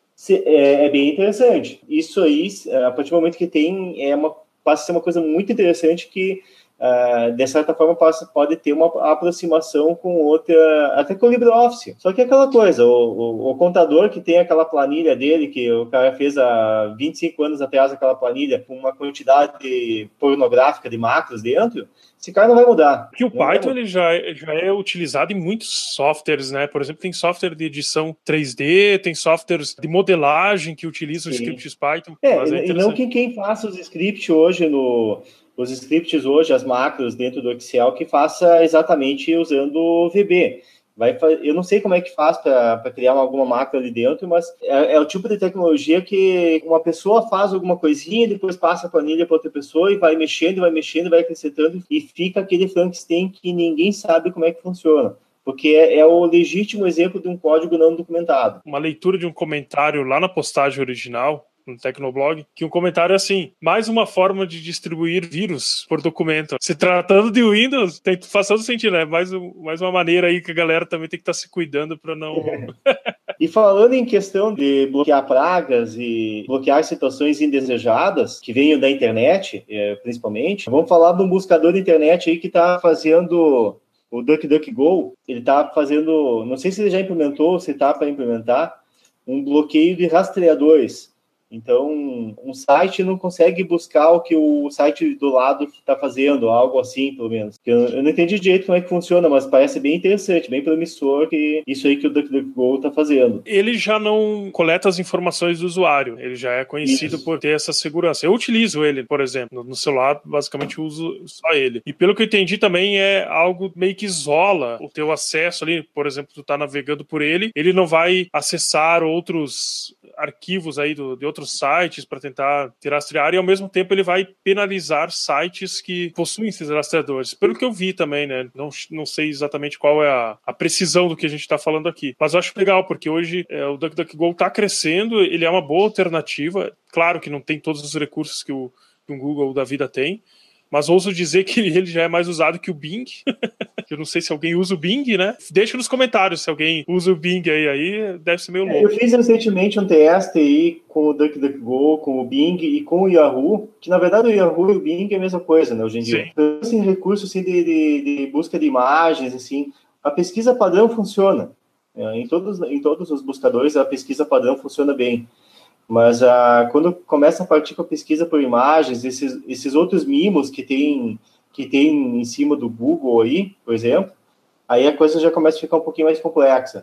É, é bem interessante. Isso aí, a partir do momento que tem, é uma, passa a ser uma coisa muito interessante que, uh, de certa forma, passa, pode ter uma aproximação com outra, até com o LibreOffice. Só que é aquela coisa, o, o, o contador que tem aquela planilha dele, que o cara fez há vinte e cinco anos atrás, aquela planilha com uma quantidade pornográfica de macros dentro, esse cara não vai mudar. Que o Python ele já, já é utilizado em muitos softwares, né? Por exemplo, tem software de edição três D, tem softwares de modelagem que utilizam os scripts Python. É, é e não que quem faça os scripts hoje no... Os scripts hoje, as macros dentro do Excel, que faça exatamente usando o V B. Vai, eu não sei como é que faz para criar uma, alguma macro ali dentro, mas é, é o tipo de tecnologia que uma pessoa faz alguma coisinha, depois passa a planilha para outra pessoa e vai mexendo, vai mexendo, vai acrescentando e fica aquele Frankenstein que ninguém sabe como é que funciona. Porque é, é o legítimo exemplo de um código não documentado. Uma leitura de um comentário lá na postagem original, no Tecnoblog, que um comentário é assim: mais uma forma de distribuir vírus por documento. Se tratando de Windows, tem, faz todo sentido, né? Mais, mais uma maneira aí que a galera também tem que estar se cuidando para não... E falando em questão de bloquear pragas e bloquear situações indesejadas, que venham da internet, é, principalmente, vamos falar de um buscador de internet aí que está fazendo o DuckDuckGo. Ele está fazendo, não sei se ele já implementou ou se está para implementar, um bloqueio de rastreadores. Então, um site não consegue buscar o que o site do lado está fazendo, algo assim, pelo menos. Eu, eu não entendi direito como é que funciona, mas parece bem interessante, bem promissor que isso aí que o DuckDuckGo está fazendo. Ele já não coleta as informações do usuário, ele já é conhecido isso. por ter essa segurança. Eu utilizo ele, por exemplo, no celular, basicamente uso só ele. E pelo que eu entendi também é algo meio que isola o teu acesso ali, por exemplo, tu tá navegando por ele, ele não vai acessar outros arquivos aí do, de outros sites para tentar te rastrear, e ao mesmo tempo ele vai penalizar sites que possuem esses rastreadores. Pelo que eu vi também, né? Não, não sei exatamente qual é a, a precisão do que a gente está falando aqui. Mas eu acho legal, porque hoje é, o DuckDuckGo está crescendo, ele é uma boa alternativa. Claro que não tem todos os recursos que, o, que um Google da vida tem, mas ouso dizer que ele já é mais usado que o Bing. Eu não sei se alguém usa o Bing, né? Deixa nos comentários se alguém usa o Bing aí, aí deve ser meio louco. É, eu fiz recentemente um teste aí com o DuckDuckGo, com o Bing e com o Yahoo, que na verdade o Yahoo e o Bing é a mesma coisa, né, hoje em dia. Então, assim, recursos assim, de, de, de busca de imagens, assim, a pesquisa padrão funciona. É, em, todos, em todos os buscadores a pesquisa padrão funciona bem. Mas ah, quando começa a partir com a pesquisa por imagens, esses, esses outros mimos que tem, que tem em cima do Google aí, por exemplo, aí a coisa já começa a ficar um pouquinho mais complexa.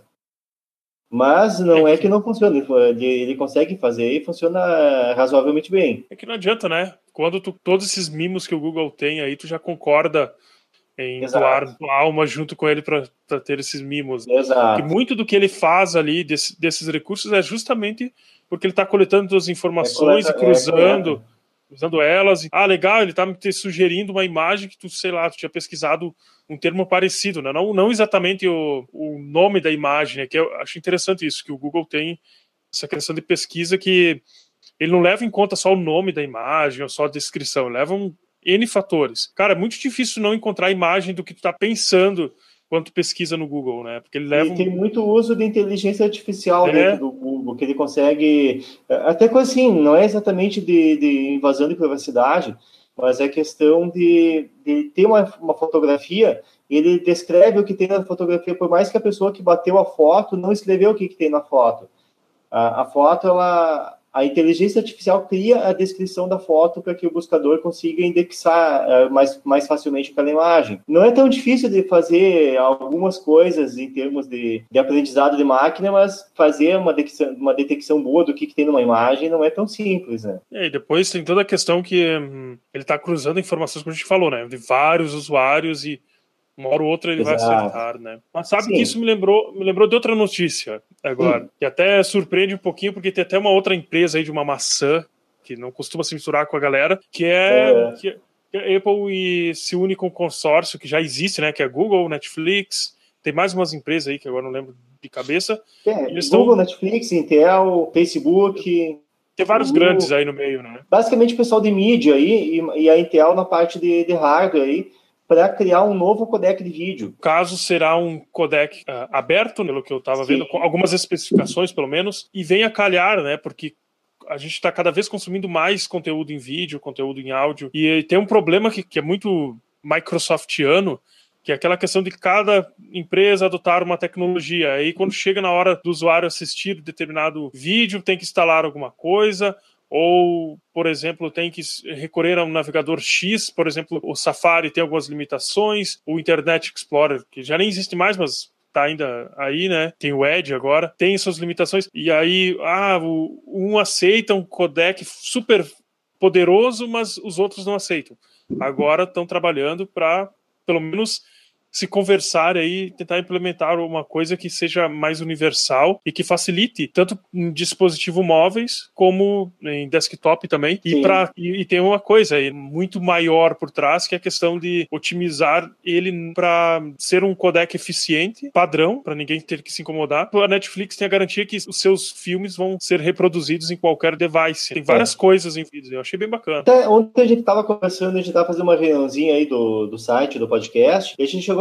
Mas não é, é que não funciona, ele, ele consegue fazer e funciona razoavelmente bem. É que não adianta, né? Quando tu, todos esses mimos que o Google tem aí, tu já concorda em Exato. doar tua alma junto com ele para ter esses mimos. Exato. E muito do que ele faz ali, desse, desses recursos, é justamente porque ele está coletando todas as informações é coleta, e cruzando, é cruzando elas. E, ah, legal, ele está me sugerindo uma imagem que tu, sei lá, tu tinha pesquisado um termo parecido, né? Não, não exatamente o, o nome da imagem, é que eu acho interessante isso, que o Google tem essa questão de pesquisa que ele não leva em conta só o nome da imagem ou só a descrição, leva um N fatores. Cara, é muito difícil não encontrar a imagem do que tu tá pensando quando tu pesquisa no Google, né? Porque ele leva e tem um... muito uso de inteligência artificial é. dentro do Google, que ele consegue... Até coisa assim, não é exatamente de, de invasão de privacidade, mas é questão de, de ter uma, uma fotografia, ele descreve o que tem na fotografia, por mais que a pessoa que bateu a foto não escreveu o que, que tem na foto. A, a foto, ela... A inteligência artificial cria a descrição da foto para que o buscador consiga indexar uh, mais, mais facilmente aquela imagem. Não é tão difícil de fazer algumas coisas em termos de, de aprendizado de máquina, mas fazer uma detecção, uma detecção boa do que, que tem numa imagem não é tão simples, né? E depois tem toda a questão que hum, ele está cruzando informações, como a gente falou, né? De vários usuários e uma hora ou outra ele Exato. vai acertar, né? Mas sabe Sim. que isso me lembrou, me lembrou de outra notícia agora, hum. que até surpreende um pouquinho, porque tem até uma outra empresa aí de uma maçã, que não costuma se misturar com a galera, que é, é. Que, que a Apple e se une com um consórcio que já existe, né? Que é Google, Netflix, tem mais umas empresas aí que agora não lembro de cabeça. É, Google, tão... Netflix, Intel, Facebook... Tem vários Google, grandes aí no meio, né? Basicamente o pessoal de mídia aí e, e a Intel na parte de, de hardware aí, para criar um novo codec de vídeo. O caso será um codec uh, aberto, pelo que eu estava vendo, com algumas especificações, pelo menos, e vem a calhar, né, porque a gente está cada vez consumindo mais conteúdo em vídeo, conteúdo em áudio, e tem um problema que, que é muito Microsoftiano, que é aquela questão de cada empresa adotar uma tecnologia. Aí, quando chega na hora do usuário assistir determinado vídeo, tem que instalar alguma coisa, ou, por exemplo, tem que recorrer a um navegador X, por exemplo, o Safari tem algumas limitações, o Internet Explorer, que já nem existe mais, mas tá ainda aí, né? Tem o Edge agora, tem suas limitações, e aí, ah, o, um aceita um codec super poderoso, mas os outros não aceitam. Agora estão trabalhando para, pelo menos, se conversar aí, tentar implementar uma coisa que seja mais universal e que facilite tanto em dispositivos móveis como em desktop também. E, pra, e, e tem uma coisa aí muito maior por trás, que é a questão de otimizar ele para ser um codec eficiente, padrão, para ninguém ter que se incomodar. A Netflix tem a garantia que os seus filmes vão ser reproduzidos em qualquer device. Tem várias é. coisas em vídeo, eu achei bem bacana. Até ontem a gente estava conversando, a gente estava fazendo uma reuniãozinha aí do, do site, do podcast, e a gente chegou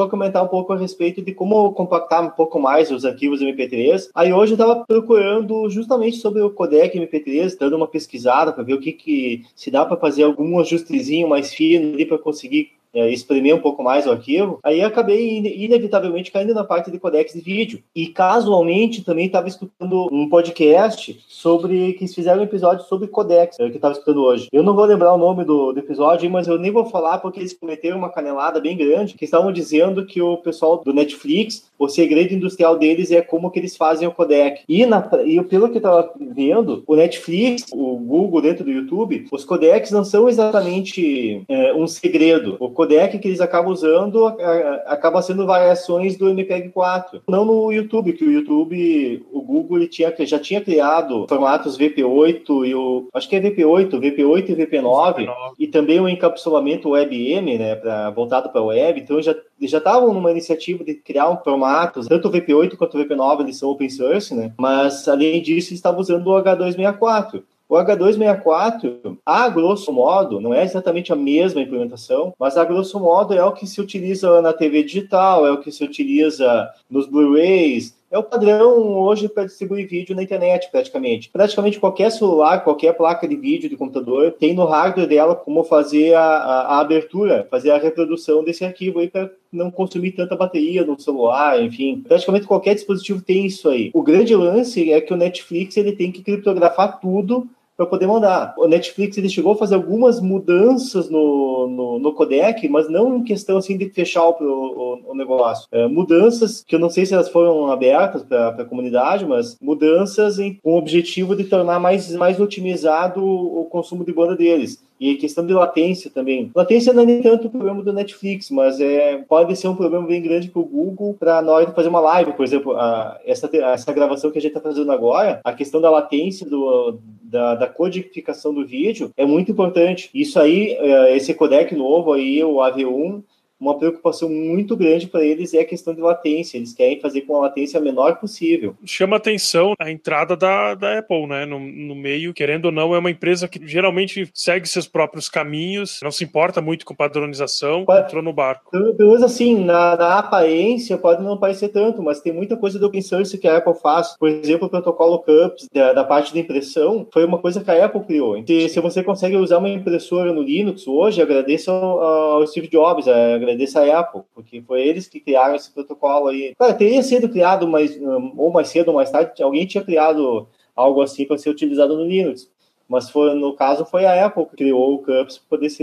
a comentar um pouco a respeito de como compactar um pouco mais os arquivos M P três. Aí hoje eu estava procurando justamente sobre o codec M P três, dando uma pesquisada para ver o que, que se dá para fazer algum ajustezinho mais fino ali para conseguir É, espremer um pouco mais o arquivo, aí acabei inevitavelmente caindo na parte de codecs de vídeo. E casualmente também estava escutando um podcast sobre que eles fizeram um episódio sobre codecs, é, que eu estava escutando hoje. Eu não vou lembrar o nome do, do episódio, mas eu nem vou falar porque eles cometeram uma canelada bem grande, que estavam dizendo que o pessoal do Netflix, o segredo industrial deles é como que eles fazem o codec. E, na, e pelo que eu estava vendo, o Netflix, o Google dentro do YouTube, os codecs não são exatamente é, um segredo. O codec que eles acabam usando acaba sendo variações do M P E G quatro. Não no YouTube, que o YouTube, o Google ele tinha, já tinha criado formatos V P oito e o... acho que é V P oito, V P oito e V P nove, V P nove. E também o encapsulamento WebM, né, pra, voltado para a web. Então já já estavam numa iniciativa de criar um formato, tanto o V P oito quanto o V P nove eles são open source, né? Mas além disso eles estavam usando o H duzentos e sessenta e quatro. O H duzentos e sessenta e quatro, a grosso modo, não é exatamente a mesma implementação, mas a grosso modo é o que se utiliza na T V digital, é o que se utiliza nos Blu-rays, é o padrão hoje para distribuir vídeo na internet, praticamente. Praticamente qualquer celular, qualquer placa de vídeo de computador, tem no hardware dela como fazer a, a, a abertura, fazer a reprodução desse arquivo aí para não consumir tanta bateria no celular, enfim. Praticamente qualquer dispositivo tem isso aí. O grande lance é que o Netflix ele tem que criptografar tudo para poder mandar. O Netflix ele chegou a fazer algumas mudanças no, no, no codec, mas não em questão assim de fechar o, o, o negócio. É, mudanças que eu não sei se elas foram abertas para a comunidade, mas mudanças em, com o objetivo de tornar mais, mais otimizado o, o consumo de banda deles. E questão de latência também. Latência não é nem tanto o problema do Netflix, mas é, pode ser um problema bem grande para o Google para na hora de fazer uma live, por exemplo, a, essa, essa gravação que a gente está fazendo agora, a questão da latência, do, da, da codificação do vídeo é muito importante. Isso aí, esse codec novo aí, o A V um, uma preocupação muito grande para eles é a questão de latência. Eles querem fazer com a latência a menor possível. Chama atenção a entrada da, da Apple, né? No, no meio, querendo ou não, é uma empresa que geralmente segue seus próprios caminhos, não se importa muito com padronização, pode, entrou no barco. Pelo menos assim, na, na aparência pode não parecer tanto, mas tem muita coisa do open source que a Apple faz. Por exemplo, o protocolo C U P S da, da parte da impressão foi uma coisa que a Apple criou. Se, se você consegue usar uma impressora no Linux hoje, agradeça ao, ao Steve Jobs, agradeça a Apple, porque foi eles que criaram esse protocolo aí. Cara, teria sido criado mais, ou mais cedo ou mais tarde, alguém tinha criado algo assim para ser utilizado no Linux, mas foi, no caso foi a Apple que criou o C U P S para poder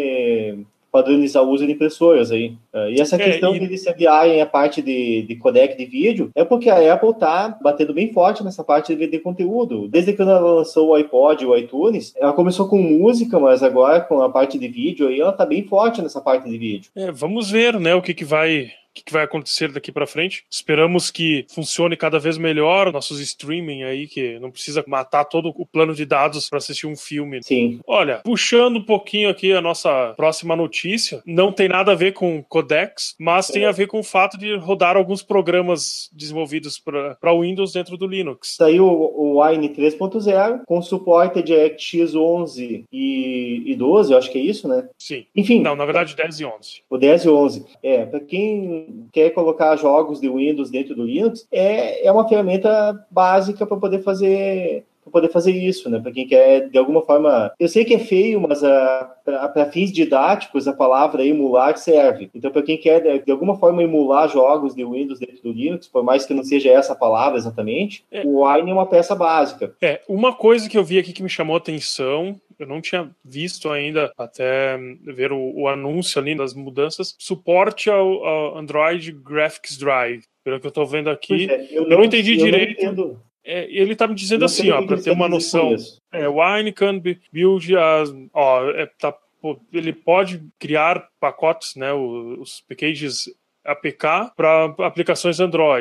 ser padronizar o uso de impressoras aí. E essa questão é, e... de eles se aviarem a parte de, de codec de vídeo é porque a Apple tá batendo bem forte nessa parte de vender conteúdo. Desde que ela lançou o iPod e o iTunes, ela começou com música, mas agora com a parte de vídeo aí ela tá bem forte nessa parte de vídeo. É, vamos ver, né, o que que vai... O que vai acontecer daqui para frente. Esperamos que funcione cada vez melhor nossos streaming aí, que não precisa matar todo o plano de dados para assistir um filme. Sim. Olha, puxando um pouquinho aqui a nossa próxima notícia, não tem nada a ver com codecs, mas é. tem a ver com o fato de rodar alguns programas desenvolvidos para Windows dentro do Linux. Saiu o, o Wine três ponto zero, com suporte de DirectX onze e, e doze, eu acho que é isso, né? Sim. Enfim. Não, na verdade dez e onze. O dez e onze. É, para quem quer colocar jogos de Windows dentro do Linux, é, é uma ferramenta básica para poder fazer para poder fazer isso, né? Para quem quer, de alguma forma... Eu sei que é feio, mas para fins didáticos, a palavra emular serve. Então, para quem quer, de, de alguma forma, emular jogos de Windows dentro do Linux, por mais que não seja essa a palavra exatamente, é. o Wine é uma peça básica. É, uma coisa que eu vi aqui que me chamou a atenção... Eu não tinha visto ainda, até ver o, o anúncio ali das mudanças, suporte ao, ao Android Graphics Drive. Pelo que eu estou vendo aqui, é, eu, não, eu não entendi eu direito. Não é, ele está me dizendo assim, ó, para ter uma noção. É, o Wine can be build as, ó, é, tá, ele pode criar pacotes, né, os, os packages A P K para aplicações Android.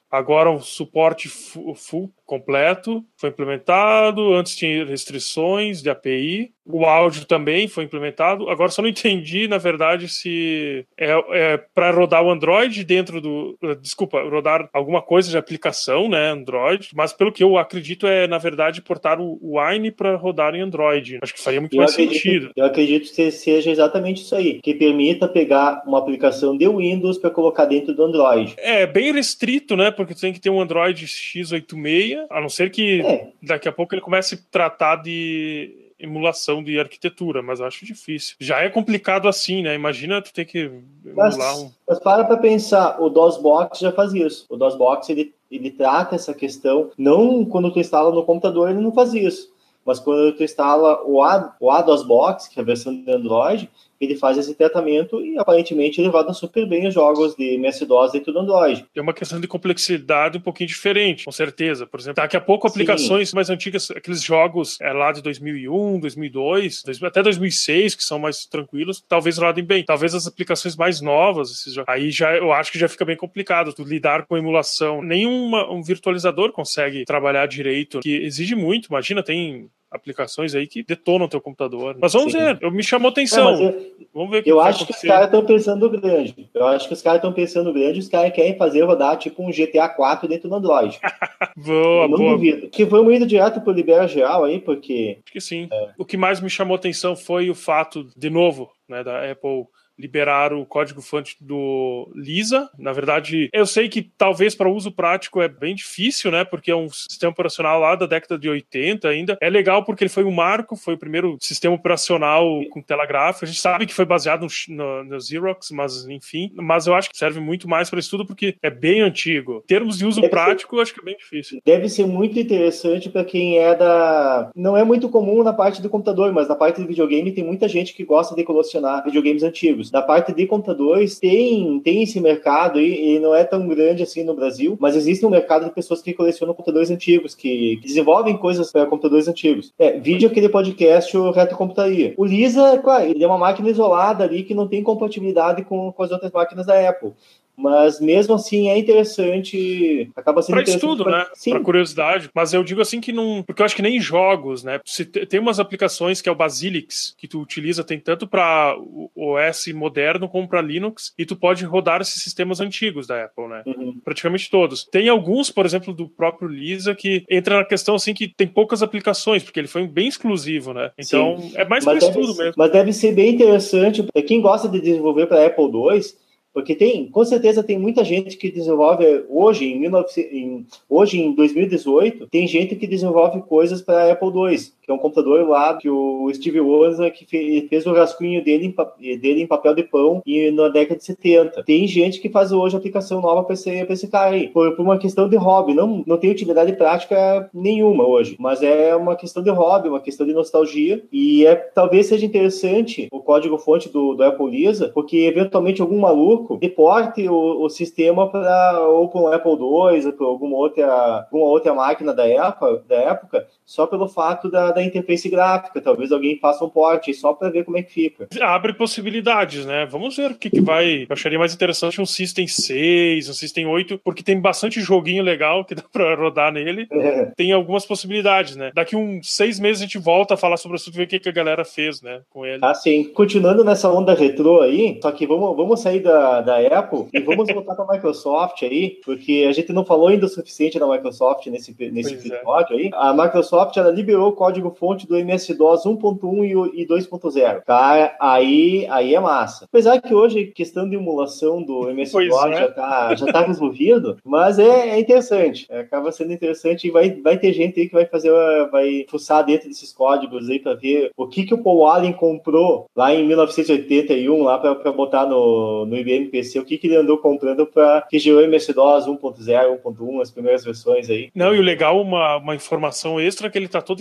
Agora o suporte full, full completo foi implementado, antes tinha restrições de A P I, o áudio também foi implementado, agora só não entendi, na verdade, se é, é para rodar o Android dentro do... Desculpa, rodar alguma coisa de aplicação, né, Android, mas pelo que eu acredito é, na verdade, portar o, o Wine para rodar em Android. Acho que faria muito eu mais acredito, sentido. Eu acredito que seja exatamente isso aí, que permita pegar uma aplicação de Windows para colocar dentro do Android. É bem restrito, né, porque tu tem que ter um Android x oitenta e seis, a não ser que é. daqui a pouco ele comece a tratar de emulação de arquitetura, mas acho difícil. Já é complicado assim, né? Imagina tu ter que emular mas, um... Mas para pra pensar, o DOSBox já faz isso. O DOSBox, ele, ele trata essa questão, não quando tu instala no computador, ele não faz isso. Mas quando tu instala o, A, o A DOSBox, que é a versão de Android, ele faz esse tratamento e aparentemente ele roda super bem os jogos de M S-DOS dentro do Android. É uma questão de complexidade um pouquinho diferente, com certeza. Por exemplo, daqui a pouco aplicações Sim. mais antigas, aqueles jogos é, lá de dois mil e um, dois mil e dois, até dois mil e seis, que são mais tranquilos, talvez rodem bem. Talvez as aplicações mais novas, esses jogos, aí já, eu acho que já fica bem complicado tu lidar com emulação. Nenhum um virtualizador consegue trabalhar direito, que exige muito. Imagina, tem aplicações aí que detonam o teu computador. Mas vamos Sim. ver, eu, me chamou atenção. É, eu, vamos ver o que Eu vai acho acontecer. que os caras estão pensando grande. Eu acho que os caras estão pensando grande e os caras querem fazer rodar tipo um G T A quatro dentro do Android. boa, eu não boa. duvido. Que vamos indo direto pro Libera Geral aí, porque... Acho que sim. É. O que mais me chamou atenção foi o fato, de novo, né, da Apple liberar o código-fonte do Lisa. Na verdade, eu sei que talvez para uso prático é bem difícil, né? Porque é um sistema operacional lá da década de oitenta ainda. É legal porque ele foi um marco, foi o primeiro sistema operacional com tela gráfica. A gente sabe que foi baseado no, no, no Xerox, mas enfim. Mas eu acho que serve muito mais para isso tudo porque é bem antigo. Em termos de uso deve prático, ser, eu acho que é bem difícil. Deve ser muito interessante para quem é da... Não é muito comum na parte do computador, mas na parte de videogame tem muita gente que gosta de colecionar videogames antigos. Da parte de computadores, tem, tem esse mercado e, e não é tão grande assim no Brasil, mas existe um mercado de pessoas que colecionam computadores antigos, que, que desenvolvem coisas para computadores antigos. É, vídeo aquele podcast, o Retrocomputaria. O Lisa, claro, ele é uma máquina isolada ali que não tem compatibilidade com, com as outras máquinas da Apple. Mas mesmo assim é interessante, acaba sendo pra interessante. Estudo, pra estudo, né? Pra curiosidade. Mas eu digo assim que não... Porque eu acho que nem jogos, né? Se tem umas aplicações que é o Basilix, que tu utiliza, tem tanto pra O S moderno como pra Linux, e tu pode rodar esses sistemas antigos da Apple, né? Uhum. Praticamente todos. Tem alguns, por exemplo, do próprio Lisa, que entra na questão assim que tem poucas aplicações, porque ele foi bem exclusivo, né? Então, Sim. é mais mas pra estudo ser, mesmo. Mas deve ser bem interessante para quem gosta de desenvolver para Apple dois, porque tem, com certeza tem muita gente que desenvolve hoje em, dezenove, em, hoje em dois mil e dezoito, tem gente que desenvolve coisas para Apple dois, que é um computador lá que o Steve Wozniak fez, fez o rascunho dele em, dele em papel de pão e na década de setenta. Tem gente que faz hoje aplicação nova para esse, esse cara aí, por, por uma questão de hobby, não, não tem utilidade prática nenhuma hoje, mas é uma questão de hobby, uma questão de nostalgia, e é, talvez seja interessante o código-fonte do, do Apple Lisa, porque eventualmente algum maluco deporte o, o sistema para ou para um Apple dois ou para alguma outra, alguma outra máquina da época, da época só pelo fato da, da interface gráfica. Talvez alguém faça um porte só para ver como é que fica. Abre possibilidades, né? Vamos ver o que, que vai... Eu acharia mais interessante um System seis, um System oito, porque tem bastante joguinho legal que dá para rodar nele. É. Tem algumas possibilidades, né? Daqui uns seis meses a gente volta a falar sobre o assunto e ver o que, que a galera fez, né? Com ele. Ah, sim. Continuando nessa onda retrô aí, só que vamos, vamos sair da da Apple, e vamos voltar para a Microsoft aí, porque a gente não falou ainda o suficiente da Microsoft nesse, nesse episódio é. aí. A Microsoft, ela liberou o código-fonte do M S-DOS um ponto um e dois ponto zero. Cara, aí, aí é massa. Apesar que hoje a questão de emulação do M S-DOS é. já está já tá resolvido, mas é, é interessante. É, acaba sendo interessante e vai, vai ter gente aí que vai fazer, vai fuçar dentro desses códigos aí para ver o que, que o Paul Allen comprou lá em mil novecentos e oitenta e um lá para botar no, no I B M P C, o que, que ele andou comprando para que gerou M S-DOS um ponto zero, um ponto um, as primeiras versões aí. Não, e o legal, uma, uma informação extra, é que ele tá todo em assembly,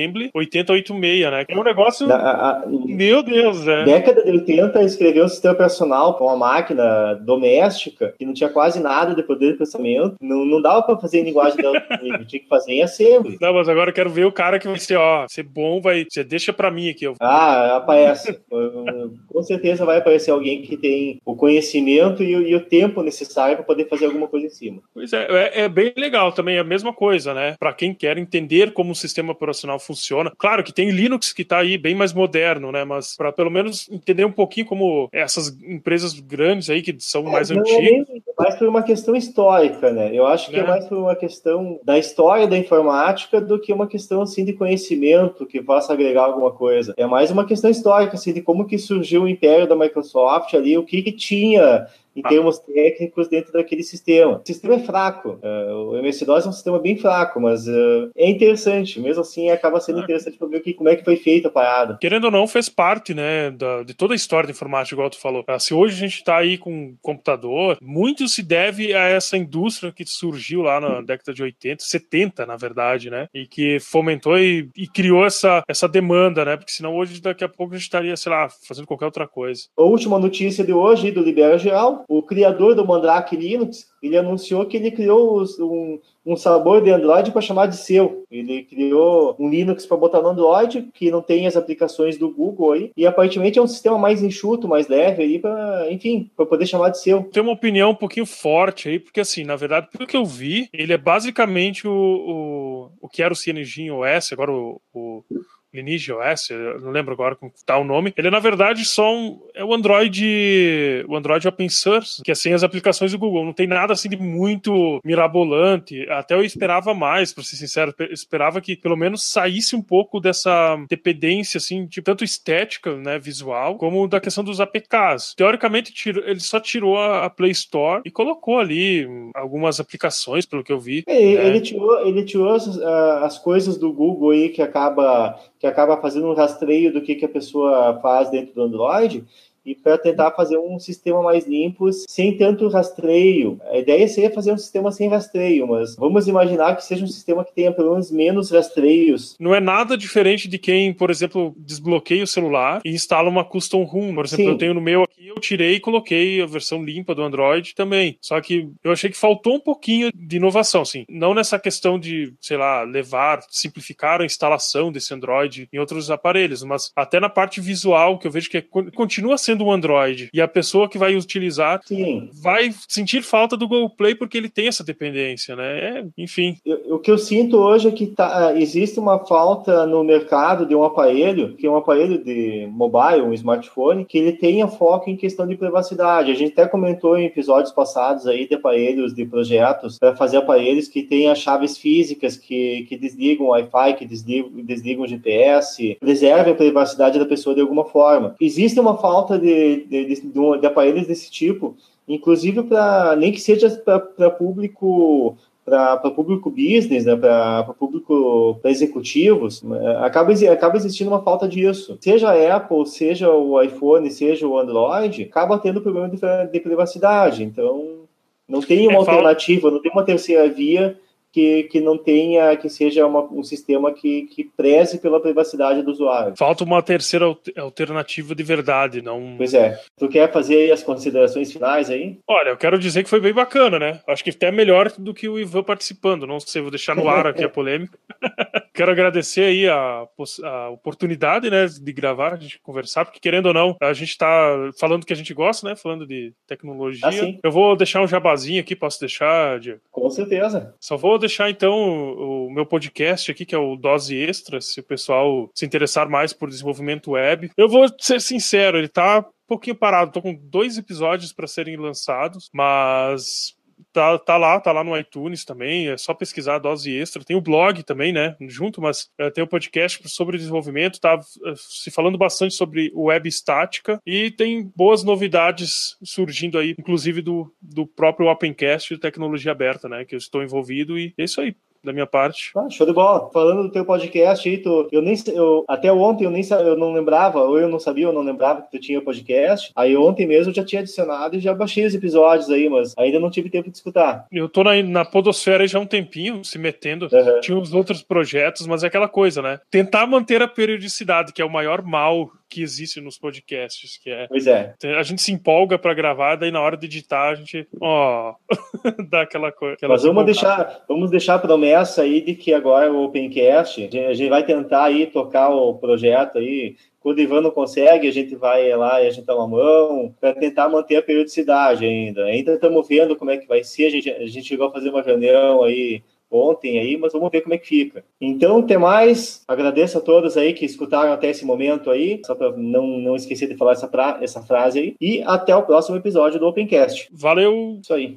Assembly oitenta oitenta e seis, né? É um negócio... Da, a, a, meu Deus, né? Década de oitenta, escreveu um sistema operacional com uma máquina doméstica que não tinha quase nada de poder de processamento. Não, não dava para fazer em linguagem de alto nível, tinha que fazer em Assembly. Não, mas agora eu quero ver o cara que vai ser, ó, ser bom, vai... Você deixa pra mim aqui. Eu... Ah, aparece. Com certeza vai aparecer alguém que tem o conhecimento e o, e o tempo necessário para poder fazer alguma coisa em cima. Pois é, é, é bem legal também, é a mesma coisa, né? Para quem quer entender como o sistema operacional funciona. Claro que tem Linux que tá aí bem mais moderno, né? Mas para pelo menos entender um pouquinho como essas empresas grandes aí que são é, mais não antigas. É mais por uma questão histórica, né? Eu acho que é. é mais por uma questão da história da informática do que uma questão assim de conhecimento que possa agregar alguma coisa. É mais uma questão histórica, assim, de como que surgiu o império da Microsoft ali, o que que tinha em termos técnicos dentro daquele sistema. O sistema é fraco. Uh, o M S DOS é um sistema bem fraco, mas uh, é interessante. Mesmo assim, acaba sendo interessante para ver que, como é que foi feita a parada. Querendo ou não, fez parte, né, da, de toda a história da informática, igual tu falou. Se hoje a gente está aí com um computador, muito se deve a essa indústria que surgiu lá na década de oitenta, setenta, na verdade, né, e que fomentou e, e criou essa, essa demanda, né, porque senão hoje, daqui a pouco, a gente estaria, sei lá, fazendo qualquer outra coisa. A última notícia de hoje, do Libera Geral, o criador do Mandrake Linux, ele anunciou que ele criou um, um sabor de Android para chamar de seu. Ele criou um Linux para botar no Android, que não tem as aplicações do Google aí, e aparentemente é um sistema mais enxuto, mais leve aí, para, enfim, para poder chamar de seu. Tem uma opinião um pouquinho forte aí, porque assim, na verdade, pelo que eu vi, ele é basicamente o, o, o que era o CyanogenOS, O S, agora o... o... Lineage O S, eu não lembro agora como tá o nome. Ele é, na verdade, só um... É o Android... O Android Open Source, que é sem as aplicações do Google. Não tem nada, assim, de muito mirabolante. Até eu esperava mais, pra ser sincero. Eu esperava que, pelo menos, saísse um pouco dessa dependência, assim, de tanto estética, né, visual, como da questão dos A P Ks. Teoricamente, ele só tirou a Play Store e colocou ali algumas aplicações, pelo que eu vi. É, né? Ele tirou, ele tirou as, as coisas do Google aí que acaba... que acaba fazendo um rastreio do que, que a pessoa faz dentro do Android, e para tentar fazer um sistema mais limpo, sem tanto rastreio. A ideia seria fazer um sistema sem rastreio, mas vamos imaginar que seja um sistema que tenha pelo menos menos rastreios. Não é nada diferente de quem, por exemplo, desbloqueia o celular e instala uma custom ROM. Por exemplo, Sim. eu tenho no meu aqui, eu tirei e coloquei a versão limpa do Android também. Só que eu achei que faltou um pouquinho de inovação, assim. Não nessa questão de, sei lá, levar, simplificar a instalação desse Android em outros aparelhos, mas até na parte visual, que eu vejo que é, continua sendo um Android, e a pessoa que vai utilizar Sim. vai sentir falta do Google Play porque ele tem essa dependência, né? É, enfim. Eu, o que eu sinto hoje é que tá, existe uma falta no mercado de um aparelho, que é um aparelho de mobile, um smartphone, que ele tenha foco em questão de privacidade. A gente até comentou em episódios passados aí de aparelhos, de projetos, para fazer aparelhos que tenham chaves físicas, que, que desligam o Wi-Fi, que desligam, desligam o G P S, preservem a privacidade da pessoa de alguma forma. Existe uma falta de De, de, de, de aparelhos desse tipo, inclusive para nem que seja para público para público business, né, para público para executivos, acaba, acaba existindo uma falta disso. Seja a Apple, seja o iPhone, seja o Android, acaba tendo problema de, de privacidade. Então, não tem uma é, alternativa, fala... não tem uma terceira via Que, que não tenha, que seja uma, um sistema que, que preze pela privacidade do usuário. Falta uma terceira alternativa de verdade, não... Pois é. Tu quer fazer aí as considerações finais aí? Olha, eu quero dizer que foi bem bacana, né? Acho que até melhor do que o Ivan participando. Não sei, vou deixar no ar aqui a polêmica. Quero agradecer aí a, a oportunidade, né, de gravar, a gente conversar, porque querendo ou não, a gente tá falando do que a gente gosta, né? Falando de tecnologia. Ah, sim. Eu vou deixar um jabazinho aqui, posso deixar, Diego? Com certeza. Só vou deixar, então, o, o meu podcast aqui, que é o Dose Extra, se o pessoal se interessar mais por desenvolvimento web. Eu vou ser sincero, ele tá um pouquinho parado. Tô com dois episódios para serem lançados, mas... Tá, tá lá, tá lá no iTunes também, é só pesquisar Dose Extra. Tem o blog também, né, junto, mas é, tem o podcast sobre desenvolvimento, tá é, se falando bastante sobre web estática e tem boas novidades surgindo aí, inclusive do, do próprio Opencast de tecnologia aberta, né, que eu estou envolvido e é isso aí. da minha parte. Ah, show de bola. Falando do teu podcast aí, tu, eu nem, eu, até ontem eu nem eu não lembrava, ou eu não sabia, eu não lembrava que tu tinha podcast. Aí ontem mesmo eu já tinha adicionado e já baixei os episódios aí, mas ainda não tive tempo de escutar. Eu tô na, na podosfera já há um tempinho, se metendo. Uhum. Tinha uns outros projetos, mas é aquela coisa, né? Tentar manter a periodicidade, que é o maior mal que existe nos podcasts, que é... Pois é. A gente se empolga pra gravar, daí na hora de editar a gente, ó, dá aquela coisa. Mas vamos deixar, vamos deixar a promessa aí de que agora o Opencast, a gente vai tentar aí tocar o projeto aí. Quando o Ivan não consegue, a gente vai lá e a gente dá uma mão para tentar manter a periodicidade ainda. Ainda estamos vendo como é que vai ser, a gente, a gente chegou a fazer uma reunião aí ontem aí, mas vamos ver como é que fica. Então, até mais. Agradeço a todos aí que escutaram até esse momento aí, só para não, não esquecer de falar essa, pra, essa frase aí. E até o próximo episódio do Opencast. Valeu! Isso aí.